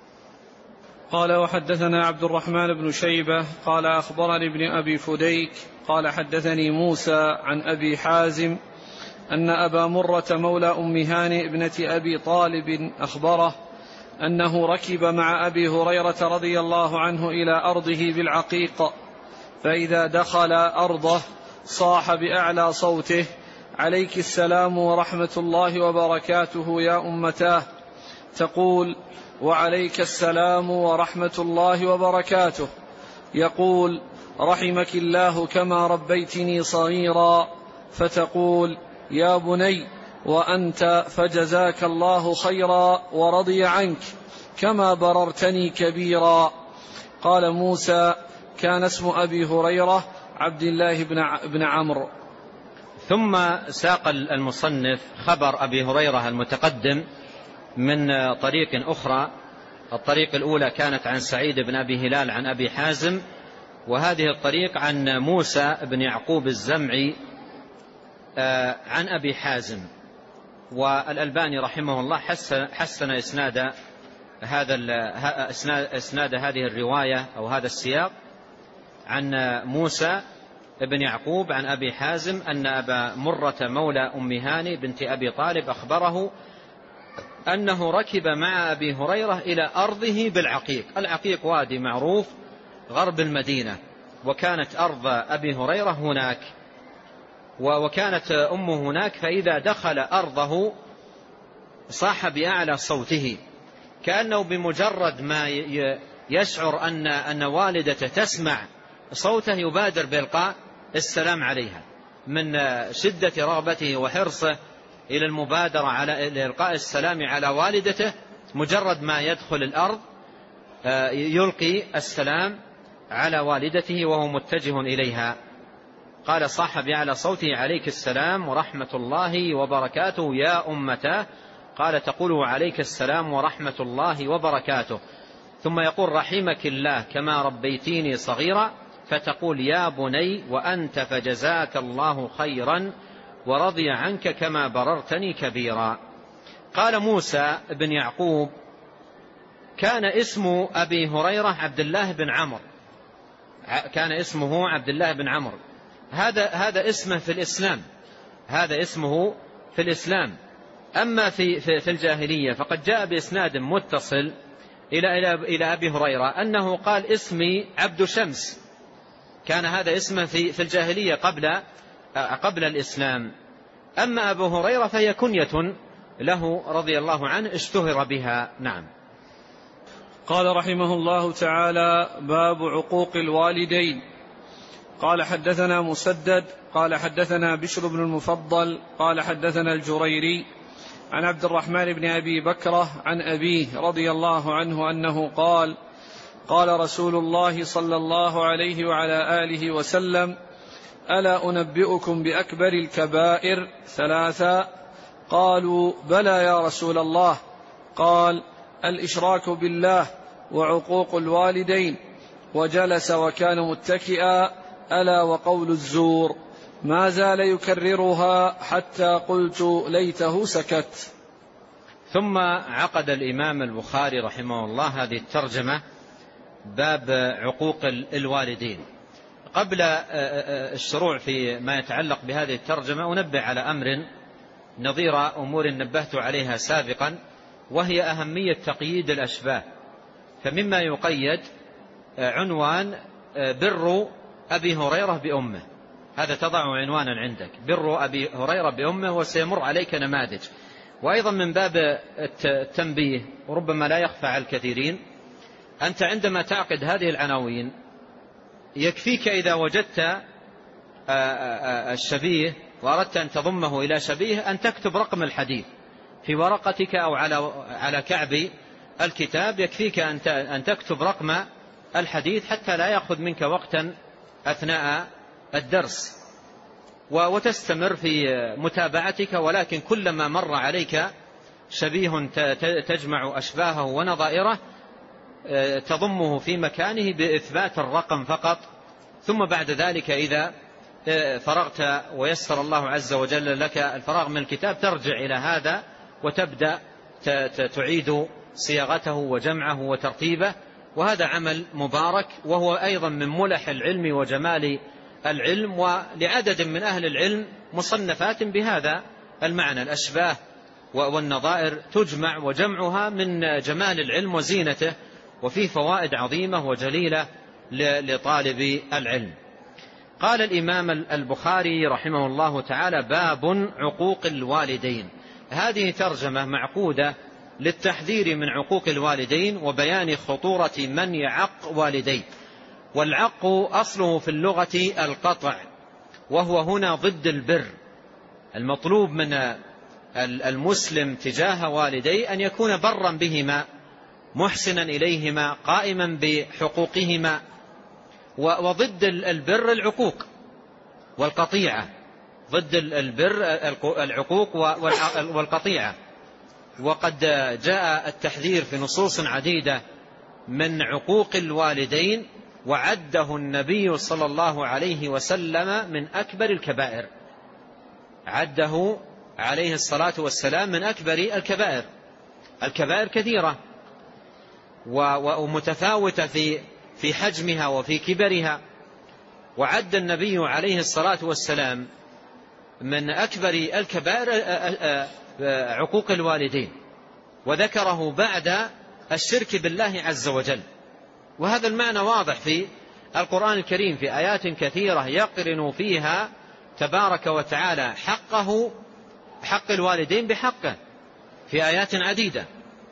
قال وحدثنا عبد الرحمن بن شيبة قال أخبرني ابن أبي فديك قال حدثني موسى عن أبي حازم أن أبا مرة مولى أم هانئ ابنة أبي طالب أخبره أنه ركب مع أبي هريرة رضي الله عنه إلى أرضه بالعقيق، فإذا دخل أرضه صاح بأعلى صوته: عليك السلام ورحمة الله وبركاته يا أمتاه. تقول: وعليك السلام ورحمة الله وبركاته. يقول: رحمك الله كما ربيتني صغيرا. فتقول: يا بني وأنت فجزاك الله خيرا ورضي عنك كما بررتني كبيرا. قال موسى: كان اسم أبي هريرة عبد الله بن عمرو. ثم ساق المصنف خبر أبي هريرة المتقدم من طريق أخرى. الطريق الأولى كانت عن سعيد بن أبي هلال عن أبي حازم، وهذه الطريق عن موسى بن يعقوب الزمعي عن أبي حازم. والألباني رحمه الله حسن, حسن إسناد هذا إسناد هذه الرواية أو هذا السياق عن موسى بن يعقوب عن أبي حازم أن أبا مرة مولى أم هانئ بنت أبي طالب أخبره أنه ركب مع أبي هريرة إلى أرضه بالعقيق. العقيق وادي معروف غرب المدينة، وكانت أرض أبي هريرة هناك، وكانت أمه هناك. فإذا دخل أرضه صاح بأعلى صوته، كأنه بمجرد ما يشعر أن أن والدته تسمع صوته يبادر بإلقاء السلام عليها، من شدة رغبته وحرصه إلى المبادرة على إلقاء السلام على والدته. مجرد ما يدخل الأرض يلقي السلام على والدته وهو متجه إليها. قال: صاح بأعلى صوته: عليك السلام ورحمة الله وبركاته يا أمتاه. قال: تقول: عليك السلام ورحمة الله وبركاته. ثم يقول: رحمك الله كما ربيتيني صغيرا. فتقول: يا بني وأنت فجزاك الله خيرا ورضي عنك كما بررتني كبيرا. قال موسى بن يعقوب: كان اسم أبي هريرة عبد الله بن عمرو، كان اسمه عبد الله بن عمرو. هذا هذا اسمه في الإسلام، هذا اسمه في الإسلام. أما في في الجاهلية فقد جاء بإسناد متصل إلى إلى إلى أبي هريرة أنه قال: اسمي عبد شمس. كان هذا اسمه في في الجاهلية قبل قبل الإسلام. أما أبو هريرة فهي كنية له رضي الله عنه اشتهر بها. نعم. قال رحمه الله تعالى: باب عقوق الوالدين. قال حدثنا مسدد قال حدثنا بشر بن المفضل قال حدثنا الجريري عن عبد الرحمن بن أبي بكرة عن أبيه رضي الله عنه أنه قال: قال رسول الله صلى الله عليه وعلى آله وسلم: ألا أنبئكم بأكبر الكبائر ثلاثا؟ قالوا: بلى يا رسول الله. قال: الإشراك بالله وعقوق الوالدين. وجلس وكان متكئا: ألا وقول الزور. ما زال يكررها حتى قلت ليته سكت. ثم عقد الإمام البخاري رحمه الله هذه الترجمة: باب عقوق الوالدين. قبل الشروع في ما يتعلق بهذه الترجمة أنبه على أمر نظير أمور نبهت عليها سابقا، وهي أهمية تقييد الأشباه. فمما يقيد عنوان بر أبي هريرة بأمه، هذا تضع عنوانا عندك: بر أبي هريرة بأمه، وسيمر عليك نماذج. وأيضا من باب التنبيه، وربما لا يخفى على الكثيرين، أنت عندما تعقد هذه العناوين يكفيك إذا وجدت الشبيه وأردت أن تضمه إلى شبيه أن تكتب رقم الحديث في ورقتك أو على على كعب الكتاب. يكفيك أن تكتب رقم الحديث حتى لا يأخذ منك وقتا أثناء الدرس، وتستمر في متابعتك. ولكن كلما مر عليك شبيه تجمع أشباهه ونظائره تضمه في مكانه بإثبات الرقم فقط. ثم بعد ذلك إذا فرغت ويسر الله عز وجل لك الفراغ من الكتاب ترجع إلى هذا وتبدأ تعيد صياغته وجمعه وترتيبه. وهذا عمل مبارك، وهو أيضا من ملح العلم وجمال العلم. ولعدد من أهل العلم مصنفات بهذا المعنى: الأشباه والنظائر تجمع، وجمعها من جمال العلم وزينته، وفيه فوائد عظيمة وجليلة لطالب العلم. قال الإمام البخاري رحمه الله تعالى: باب عقوق الوالدين. هذه ترجمة معقودة للتحذير من عقوق الوالدين وبيان خطورة من يعق والديه. والعق أصله في اللغة القطع، وهو هنا ضد البر. المطلوب من المسلم تجاه والديه أن يكون برا بهما، محسنا إليهما، قائما بحقوقهما. وضد البر العقوق والقطيعة، ضد البر العقوق والقطيعة. وقد جاء التحذير في نصوص عديدة من عقوق الوالدين، وعده النبي صلى الله عليه وسلم من أكبر الكبائر. عده عليه الصلاة والسلام من أكبر الكبائر. الكبائر كثيرة ومتفاوتة في في حجمها وفي كبرها، وعد النبي عليه الصلاة والسلام من أكبر الكبائر عقوق الوالدين، وذكره بعد الشرك بالله عز وجل. وهذا المعنى واضح في القرآن الكريم في آيات كثيرة يقرن فيها تبارك وتعالى حقه حق الوالدين بحقه في آيات عديدة.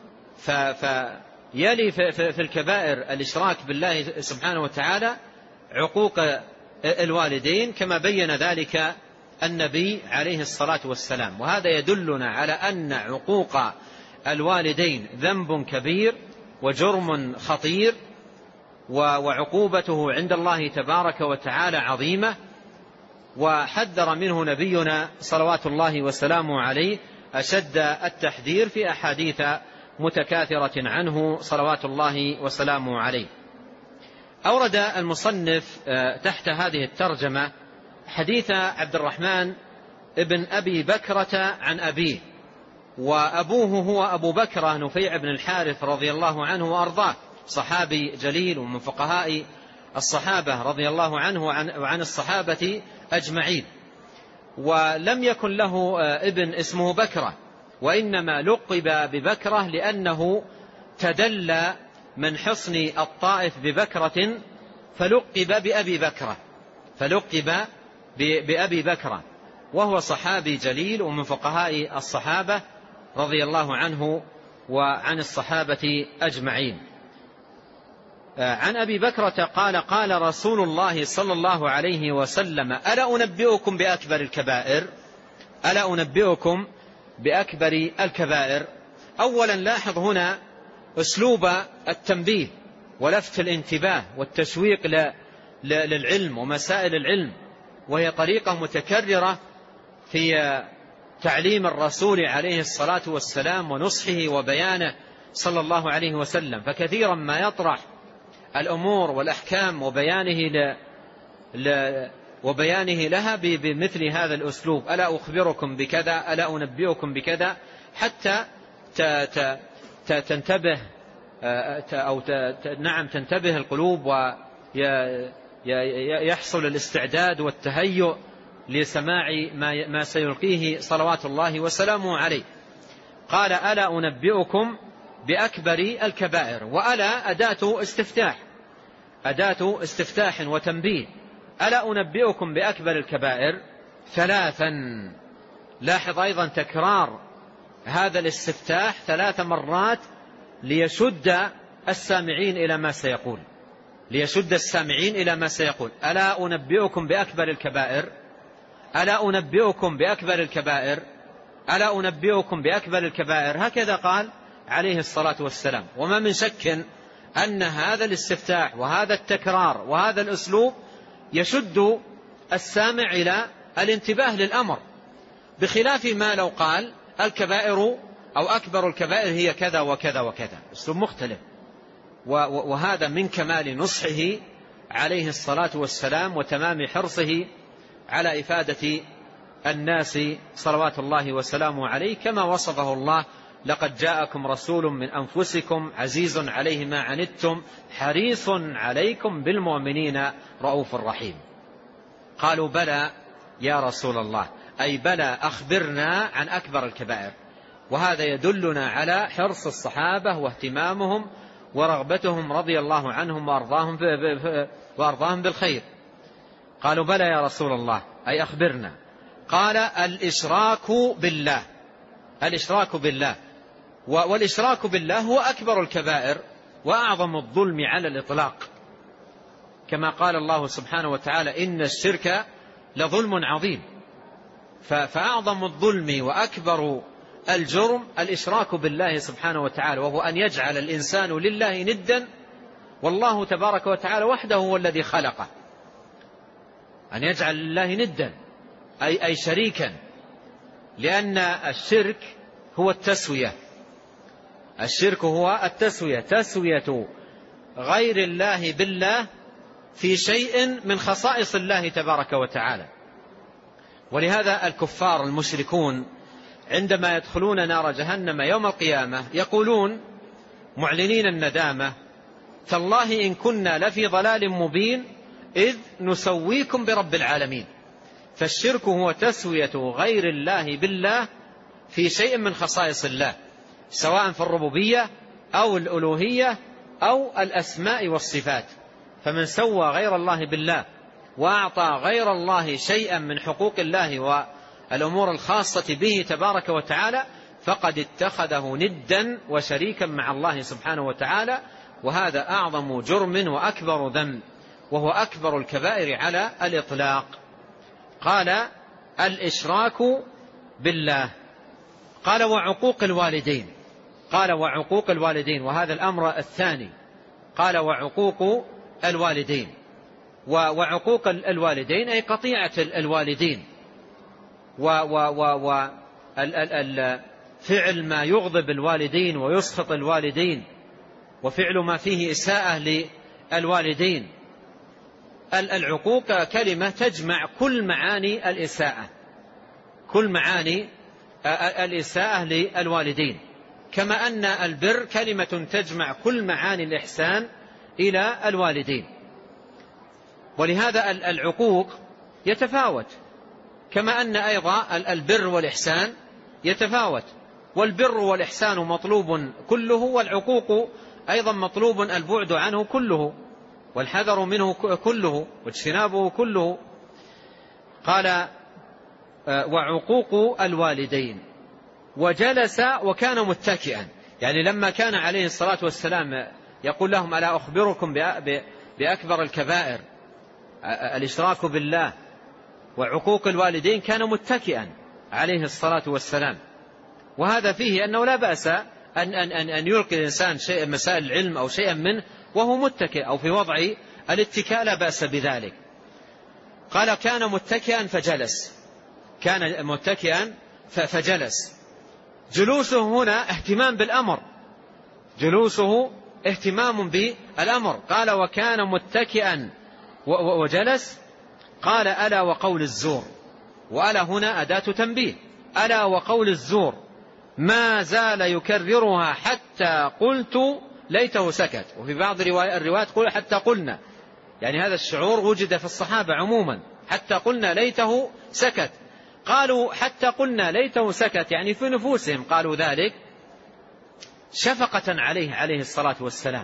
فيلي في الكبائر الإشراك بالله سبحانه وتعالى عقوق الوالدين، كما بين ذلك النبي عليه الصلاة والسلام. وهذا يدلنا على أن عقوق الوالدين ذنب كبير وجرم خطير، وعقوبته عند الله تبارك وتعالى عظيمة. وحذر منه نبينا صلوات الله وسلامه عليه أشد التحذير في أحاديث متكاثرة عنه صلوات الله وسلامه عليه. أورد المصنف تحت هذه الترجمة حديث عبد الرحمن ابن أبي بكرة عن أبيه، وأبوه هو أبو بكرة نفيع بن الحارث رضي الله عنه وأرضاه، صحابي جليل ومن فقهاء الصحابة رضي الله عنه وعن الصحابة أجمعين. ولم يكن له ابن اسمه بكرة، وإنما لقب ببكرة لأنه تدلى من حصن الطائف ببكرة فلقب بأبي بكرة فلقب بأبي بكرة وهو صحابي جليل ومن فقهاء الصحابة رضي الله عنه وعن الصحابة أجمعين. عن أبي بكرة قال قال رسول الله صلى الله عليه وسلم ألا أنبئكم بأكبر الكبائر ألا أنبئكم بأكبر الكبائر. أولا لاحظ هنا أسلوب التنبيه ولفت الانتباه والتشويق للعلم ومسائل العلم، وهي طريقة متكررة في تعليم الرسول عليه الصلاة والسلام ونصحه وبيانه صلى الله عليه وسلم. فكثيرا ما يطرح الأمور والأحكام وبيانه ل... ل... وبيانه لها بمثل هذا الأسلوب: ألا أخبركم بكذا، ألا أنبئكم بكذا، حتى ت... ت... ت... تنتبه أو ت... نعم تنتبه القلوب ويحصل الاستعداد والتهيؤ لسماع ما... ما سيلقيه صلوات الله وسلامه عليه. قال ألا أنبئكم بأكبر الكبائر، وألا أداة استفتاح أداة استفتاح وتنبيه. ألا أنبئكم بأكبر الكبائر ثلاثا. لاحظ أيضا تكرار هذا الاستفتاح ثلاث مرات ليشد السامعين إلى ما سيقول ليشد السامعين إلى ما سيقول ألا أنبئكم بأكبر الكبائر، ألا أنبئكم بأكبر الكبائر، ألا أنبئكم بأكبر الكبائر. هكذا قال عليه الصلاة والسلام. وما من شك أن هذا الاستفتاح وهذا التكرار وهذا الأسلوب يشد السامع إلى الانتباه للأمر، بخلاف ما لو قال الكبائر أو أكبر الكبائر هي كذا وكذا وكذا، أسلوب مختلف. وهذا من كمال نصحه عليه الصلاة والسلام وتمام حرصه على إفادة الناس صلوات الله وسلامه عليه، كما وصفه الله: لقد جاءكم رسول من أنفسكم عزيز عليه ما عنتم حريص عليكم بالمؤمنين رؤوف رحيم. قالوا بلى يا رسول الله، أي بلى أخبرنا عن أكبر الكبائر. وهذا يدلنا على حرص الصحابة واهتمامهم ورغبتهم رضي الله عنهم وأرضاهم, وأرضاهم بالخير. قالوا بلى يا رسول الله، أي أخبرنا. قال الإشراك بالله الإشراك بالله والإشراك بالله هو أكبر الكبائر وأعظم الظلم على الإطلاق، كما قال الله سبحانه وتعالى: إن الشرك لظلم عظيم. فأعظم الظلم وأكبر الجرم الإشراك بالله سبحانه وتعالى، وهو أن يجعل الإنسان لله ندا والله تبارك وتعالى وحده هو الذي خلقه. أن يجعل لله ندا أي, أي شريكا، لأن الشرك هو التسوية الشرك هو التسوية تسوية غير الله بالله في شيء من خصائص الله تبارك وتعالى. ولهذا الكفار المشركون عندما يدخلون نار جهنم يوم القيامة يقولون معلنين الندامة: تالله إن كنا لفي ضلال مبين إذ نسويكم برب العالمين. فالشرك هو تسوية غير الله بالله في شيء من خصائص الله، سواء في الربوبية أو الألوهية أو الأسماء والصفات. فمن سوى غير الله بالله وأعطى غير الله شيئا من حقوق الله والأمور الخاصة به تبارك وتعالى فقد اتخذه ندا وشريكا مع الله سبحانه وتعالى، وهذا أعظم جرم وأكبر ذنب، وهو أكبر الكبائر على الإطلاق. قال الإشراك بالله. قال وعقوق الوالدين قال وعقوق الوالدين وهذا الأمر الثاني. قال وعقوق الوالدين وعقوق الوالدين أي قطيعة الوالدين وفعل ما يغضب الوالدين ويسخط الوالدين وفعل ما فيه إساءة للوالدين. العقوق كلمة تجمع كل معاني الإساءة كل معاني الإساءة للوالدين، كما أن البر كلمة تجمع كل معاني الإحسان إلى الوالدين. ولهذا العقوق يتفاوت، كما أن أيضا البر والإحسان يتفاوت، والبر والإحسان مطلوب كله، والعقوق أيضا مطلوب البعد عنه كله والحذر منه كله واجتنابه كله. قال وعقوق الوالدين. وجلس وكان متكئا، يعني لما كان عليه الصلاة والسلام يقول لهم ألا أخبركم بأكبر الكبائر الإشراك بالله وعقوق الوالدين، كان متكئا عليه الصلاة والسلام. وهذا فيه أنه لا بأس أن, أن, أن, أن يلقي الإنسان شيء مسائل العلم أو شيئا منه وهو متكئ أو في وضع الاتكاء، لا بأس بذلك. قال كان متكئا فجلس، كان متكئا فجلس. جلوسه هنا اهتمام بالأمر، جلوسه اهتمام بالأمر. قال وكان متكئا وجلس. قال ألا وقول الزور، وألا هنا أداة تنبيه، ألا وقول الزور ما زال يكررها حتى قلت ليته سكت. وفي بعض الروايات قل حتى قلنا، يعني هذا الشعور وجد في الصحابة عموما، حتى قلنا ليته سكت. قالوا حتى قلنا ليته سكت يعني في نفوسهم قالوا ذلك شفقة عليه عليه الصلاة والسلام،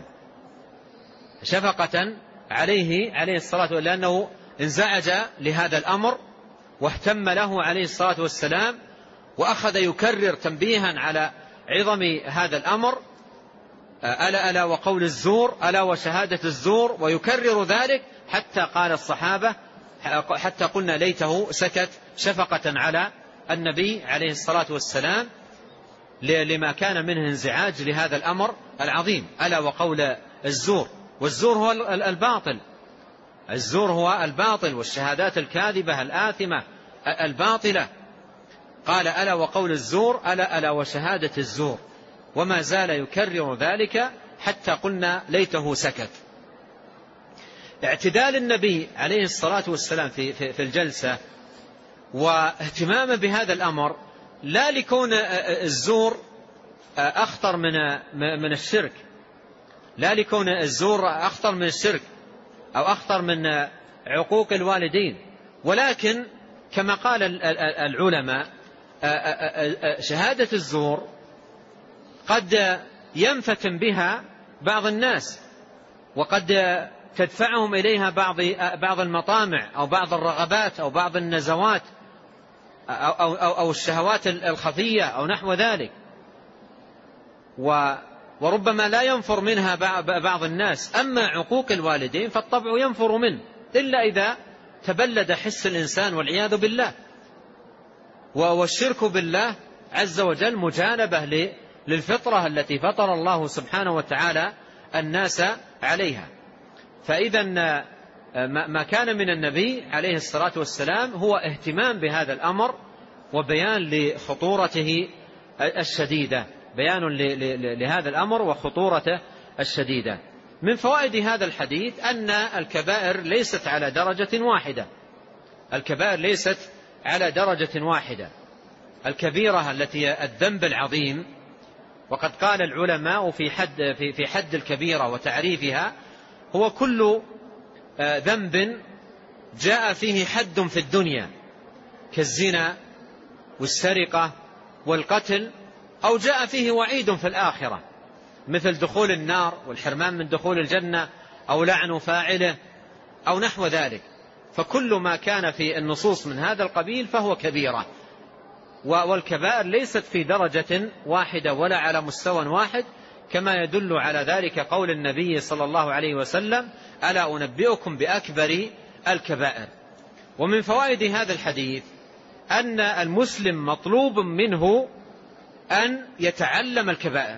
شفقة عليه عليه الصلاة والسلام، لأنه انزعج لهذا الأمر واهتم له عليه الصلاة والسلام، وأخذ يكرر تنبيها على عظم هذا الأمر، ألا ألا وقول الزور، ألا وشهادة الزور، ويكرر ذلك حتى قال الصحابة حتى قلنا ليته سكت، شفقة على النبي عليه الصلاة والسلام لما كان منه انزعاج لهذا الأمر العظيم. ألا وقول الزور، والزور هو الباطل، الزور هو الباطل والشهادات الكاذبة الآثمة الباطلة. قال ألا وقول الزور، ألا ألا وشهادة الزور، وما زال يكرر ذلك حتى قلنا ليته سكت. اعتدال النبي عليه الصلاة والسلام في, في, في الجلسة واهتمامه بهذا الأمر لا لكون الزور أخطر من من الشرك، لا لكون الزور أخطر من الشرك أو أخطر من عقوق الوالدين، ولكن كما قال العلماء شهادة الزور قد ينفتن بها بعض الناس، وقد تدفعهم إليها بعض بعض المطامع أو بعض الرغبات أو بعض النزوات أو, أو, أو, أو الشهوات الخفية أو نحو ذلك، وربما لا ينفر منها بعض الناس. أما عقوق الوالدين فالطبع ينفر منه إلا إذا تبلد حس الإنسان والعياذ بالله. والشرك بالله عز وجل مجانبة للفطرة التي فطر الله سبحانه وتعالى الناس عليها. فإذا ما كان من النبي عليه الصلاة والسلام هو اهتمام بهذا الأمر وبيان لخطورته الشديدة، بيان لهذا الأمر وخطورته الشديدة. من فوائد هذا الحديث أن الكبائر ليست على درجة واحدة، الكبائر ليست على درجة واحدة. الكبيرة التي الذنب العظيم، وقد قال العلماء في حد في حد الكبيرة وتعريفها، هو كل ذنب جاء فيه حد في الدنيا كالزنا والسرقة والقتل، أو جاء فيه وعيد في الآخرة مثل دخول النار والحرمان من دخول الجنة أو لعن فاعله أو نحو ذلك. فكل ما كان في النصوص من هذا القبيل فهو كبيرة. والكبائر ليست في درجة واحدة ولا على مستوى واحد، كما يدل على ذلك قول النبي صلى الله عليه وسلم ألا أنبئكم بأكبر الكبائر. ومن فوائد هذا الحديث أن المسلم مطلوب منه أن يتعلم الكبائر.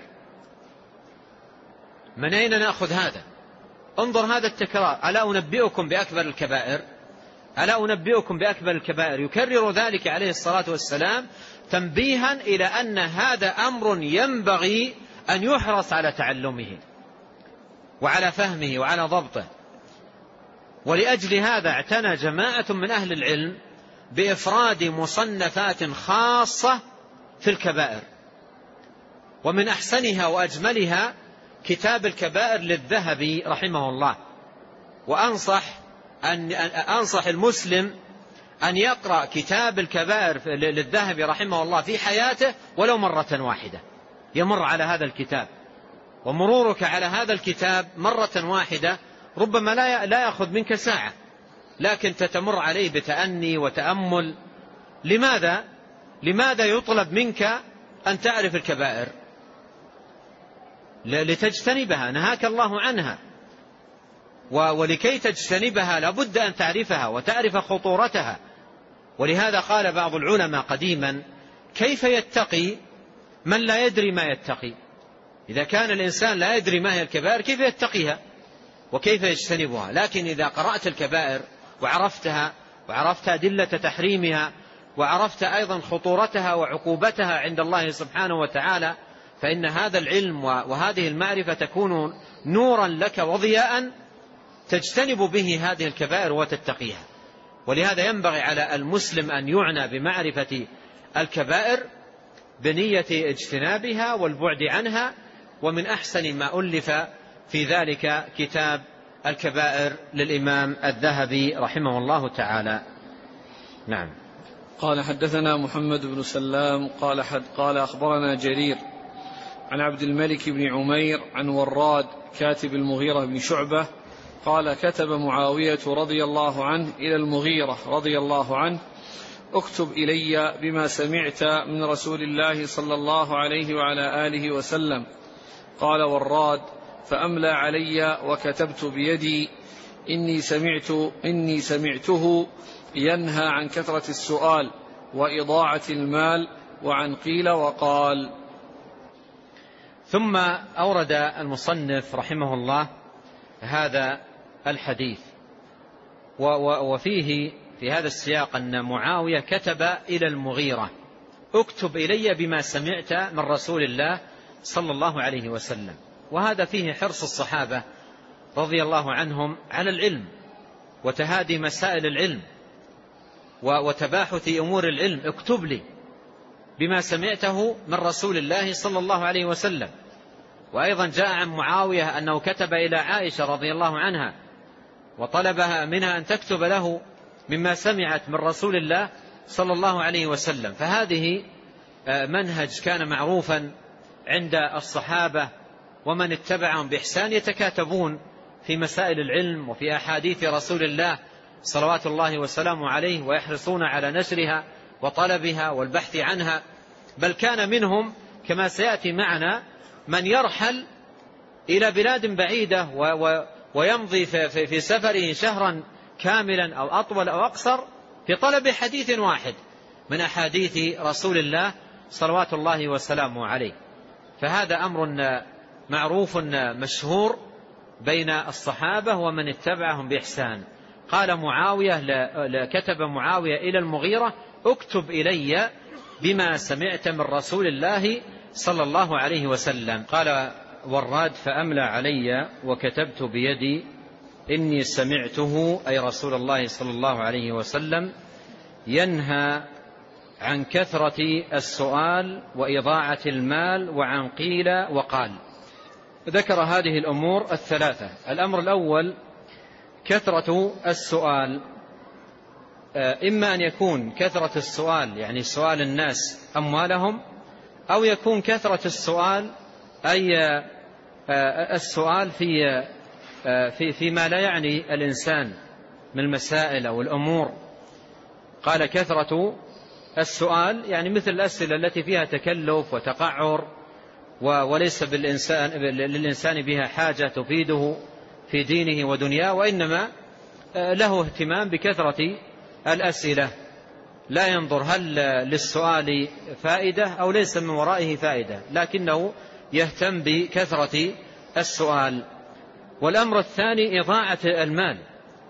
من أين نأخذ هذا؟ انظر هذا التكرار، ألا أنبئكم بأكبر الكبائر، ألا أنبئكم بأكبر الكبائر، يكرر ذلك عليه الصلاة والسلام تنبيها إلى أن هذا أمر ينبغي أن يحرص على تعلمه وعلى فهمه وعلى ضبطه. ولأجل هذا اعتنى جماعة من أهل العلم بإفراد مصنفات خاصة في الكبائر، ومن أحسنها وأجملها كتاب الكبائر للذهبي رحمه الله. وأنصح أن أنصح المسلم أن يقرأ كتاب الكبائر للذهبي رحمه الله في حياته ولو مرة واحدة، يمر على هذا الكتاب. ومرورك على هذا الكتاب مرة واحدة ربما لا لا يأخذ منك ساعة، لكن تتمر عليه بتأني وتأمل. لماذا؟ لماذا يطلب منك أن تعرف الكبائر؟ لتجتنبها، نهاك الله عنها، ولكي تجتنبها لابد أن تعرفها وتعرف خطورتها. ولهذا قال بعض العلماء قديما: كيف يتقي من لا يدري ما يتقي؟ إذا كان الإنسان لا يدري ما هي الكبائر كيف يتقيها وكيف يجتنبها؟ لكن إذا قرأت الكبائر وعرفتها وعرفت أدلة تحريمها وعرفت أيضا خطورتها وعقوبتها عند الله سبحانه وتعالى، فإن هذا العلم وهذه المعرفة تكون نورا لك وضياء تجتنب به هذه الكبائر وتتقيها. ولهذا ينبغي على المسلم أن يعنى بمعرفة الكبائر بنية اجتنابها والبعد عنها، ومن أحسن ما ألف في ذلك كتاب الكبائر للإمام الذهبي رحمه الله تعالى. نعم. قال: حدثنا محمد بن سلام قال حد قال أخبرنا جرير عن عبد الملك بن عمير عن وراد كاتب المغيرة بن شعبة قال: كتب معاوية رضي الله عنه إلى المغيرة رضي الله عنه: اكتب إلي بما سمعت من رسول الله صلى الله عليه وعلى آله وسلم. قال وراد: فأملى علي وكتبت بيدي: إني سمعت إني سمعته ينهى عن كثرة السؤال وإضاعة المال وعن قيل وقال. ثم أورد المصنف رحمه الله هذا الحديث، وفيه في هذا السياق أن معاوية كتب إلى المغيرة: اكتب إلي بما سمعت من رسول الله صلى الله عليه وسلم. وهذا فيه حرص الصحابة رضي الله عنهم على العلم وتهادي مسائل العلم وتباحث أمور العلم. اكتب لي بما سمعته من رسول الله صلى الله عليه وسلم. وأيضا جاء عن معاوية أنه كتب إلى عائشة رضي الله عنها وطلبها منها أن تكتب له مما سمعت من رسول الله صلى الله عليه وسلم. فهذه منهج كان معروفا عند الصحابة ومن اتبعهم بإحسان، يتكاتبون في مسائل العلم وفي أحاديث رسول الله صلوات الله وسلامه عليه، ويحرصون على نشرها وطلبها والبحث عنها. بل كان منهم كما سيأتي معنا من يرحل إلى بلاد بعيدة ويمضي في سفره شهرا كاملا أو أطول أو أقصر في طلب حديث واحد من أحاديث رسول الله صلوات الله وسلامه عليه. فهذا أمر معروف مشهور بين الصحابة ومن اتبعهم بإحسان. قال معاوية كتب معاوية إلى المغيرة: اكتب إلي بما سمعت من رسول الله صلى الله عليه وسلم. قال وراد: فأملى علي وكتبت بيدي: إني سمعته أي رسول الله صلى الله عليه وسلم ينهى عن كثرة السؤال وإضاعة المال وعن قيل وقال. ذكر هذه الأمور الثلاثة. الأمر الأول كثرة السؤال، إما أن يكون كثرة السؤال يعني سؤال الناس أموالهم، أو يكون كثرة السؤال أي السؤال في في فيما لا يعني الإنسان من المسائل أو الأمور. قال كثرة السؤال يعني مثل الأسئلة التي فيها تكلف وتقعر وليس بالإنسان للإنسان بها حاجة تفيده في دينه ودنياه، وإنما له اهتمام بكثرة الأسئلة، لا ينظر هل للسؤال فائدة أو ليس من ورائه فائدة، لكنه يهتم بكثرة السؤال. والأمر الثاني إضاعة المال،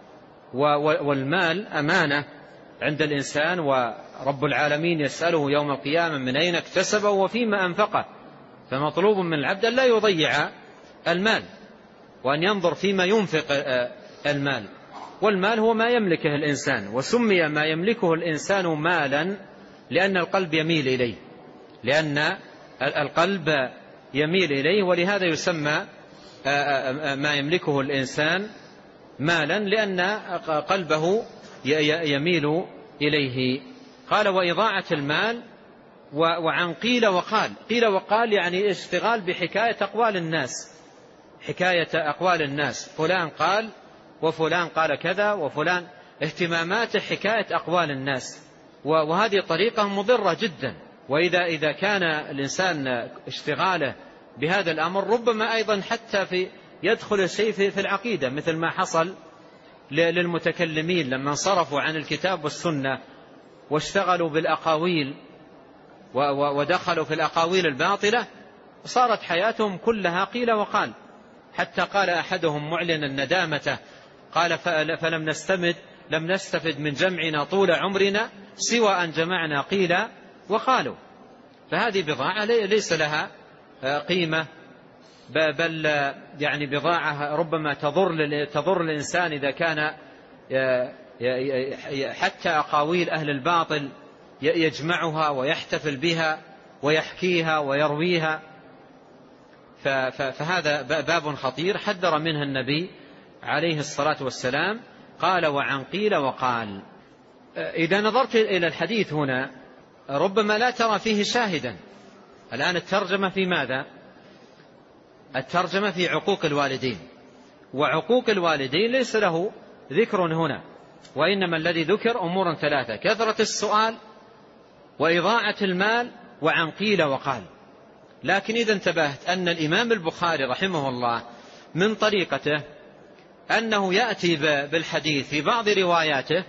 والمال أمانة عند الإنسان، ورب العالمين يسأله يوم القيامة من أين اكتسبه وفيما أنفقه، فمطلوب من العبد لا يضيع المال وأن ينظر فيما ينفق المال. والمال هو ما يملكه الإنسان، وسمي ما يملكه الإنسان مالا لأن القلب يميل إليه، لأن القلب يميل إليه، ولهذا يسمى ما يملكه الإنسان مالا لأن قلبه يميل إليه. قال وإضاعة المال وعن قيل وقال. قيل وقال يعني اشتغال بحكاية أقوال الناس، حكاية أقوال الناس، فلان قال وفلان قال كذا وفلان، اهتماماته حكاية أقوال الناس، وهذه طريقة مضرة جدا. وإذا إذا كان الإنسان اشتغاله بهذا الأمر ربما أيضا حتى في يدخل الشيء في العقيدة، مثل ما حصل للمتكلمين لما انصرفوا عن الكتاب والسنة واشتغلوا بالأقاويل ودخلوا في الأقاويل الباطلة، صارت حياتهم كلها قيل وقال، حتى قال أحدهم معلنا ندامته قال فلم نستمد لم نستفد من جمعنا طول عمرنا سوى أن جمعنا قيل وقالوا. فهذه بضاعة ليس لها قيمة، بل يعني بضاعة ربما تضر تضر الإنسان إذا كان حتى أقاويل أهل الباطل يجمعها ويحتفل بها ويحكيها ويرويها. فهذا باب خطير حذر منه النبي عليه الصلاة والسلام. قال وعن قيل وقال. إذا نظرت إلى الحديث هنا ربما لا ترى فيه شاهدا. الآن الترجمة في ماذا؟ الترجمة في عقوق الوالدين، وعقوق الوالدين ليس له ذكر هنا، وإنما الذي ذكر أمور ثلاثة: كثرة السؤال، وإضاعة المال، وعن قيل وقال. لكن إذا انتبهت أن الإمام البخاري رحمه الله من طريقته أنه يأتي بالحديث في بعض رواياته،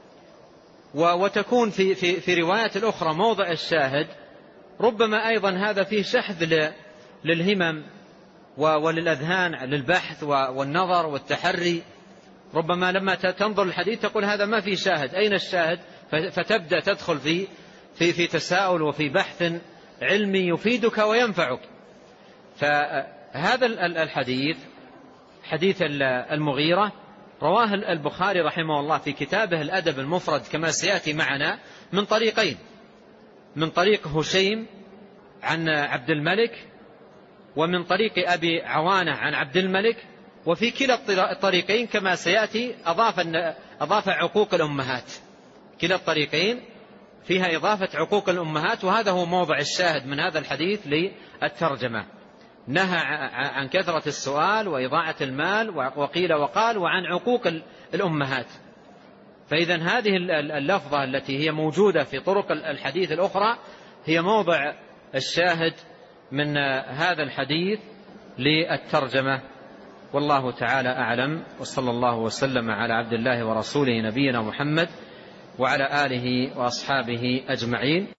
وتكون في, في, في روايات الأخرى موضع الشاهد. ربما أيضا هذا فيه شحذ للهمم وللأذهان للبحث والنظر والتحري. ربما لما تنظر الحديث تقول هذا ما فيه شاهد، أين الشاهد؟ فتبدأ تدخل في, في, في تساؤل وفي بحث علمي يفيدك وينفعك. فهذا الحديث حديث المغيرة رواه البخاري رحمه الله في كتابه الأدب المفرد كما سيأتي معنا من طريقين: من طريق هشيم عن عبد الملك، ومن طريق أبي عوانة عن عبد الملك. وفي كلا الطريقين كما سيأتي أضاف, أضاف عقوق الأمهات. كلا الطريقين فيها إضافة عقوق الأمهات، وهذا هو موضع الشاهد من هذا الحديث للترجمة. نهى عن كثرة السؤال وإضاعة المال وقيل وقال وعن عقوق الأمهات. فإذا هذه اللفظة التي هي موجودة في طرق الحديث الأخرى هي موضع الشاهد من هذا الحديث للترجمة. والله تعالى أعلم، وصلى الله وسلم على عبد الله ورسوله نبينا محمد وعلى آله وأصحابه أجمعين.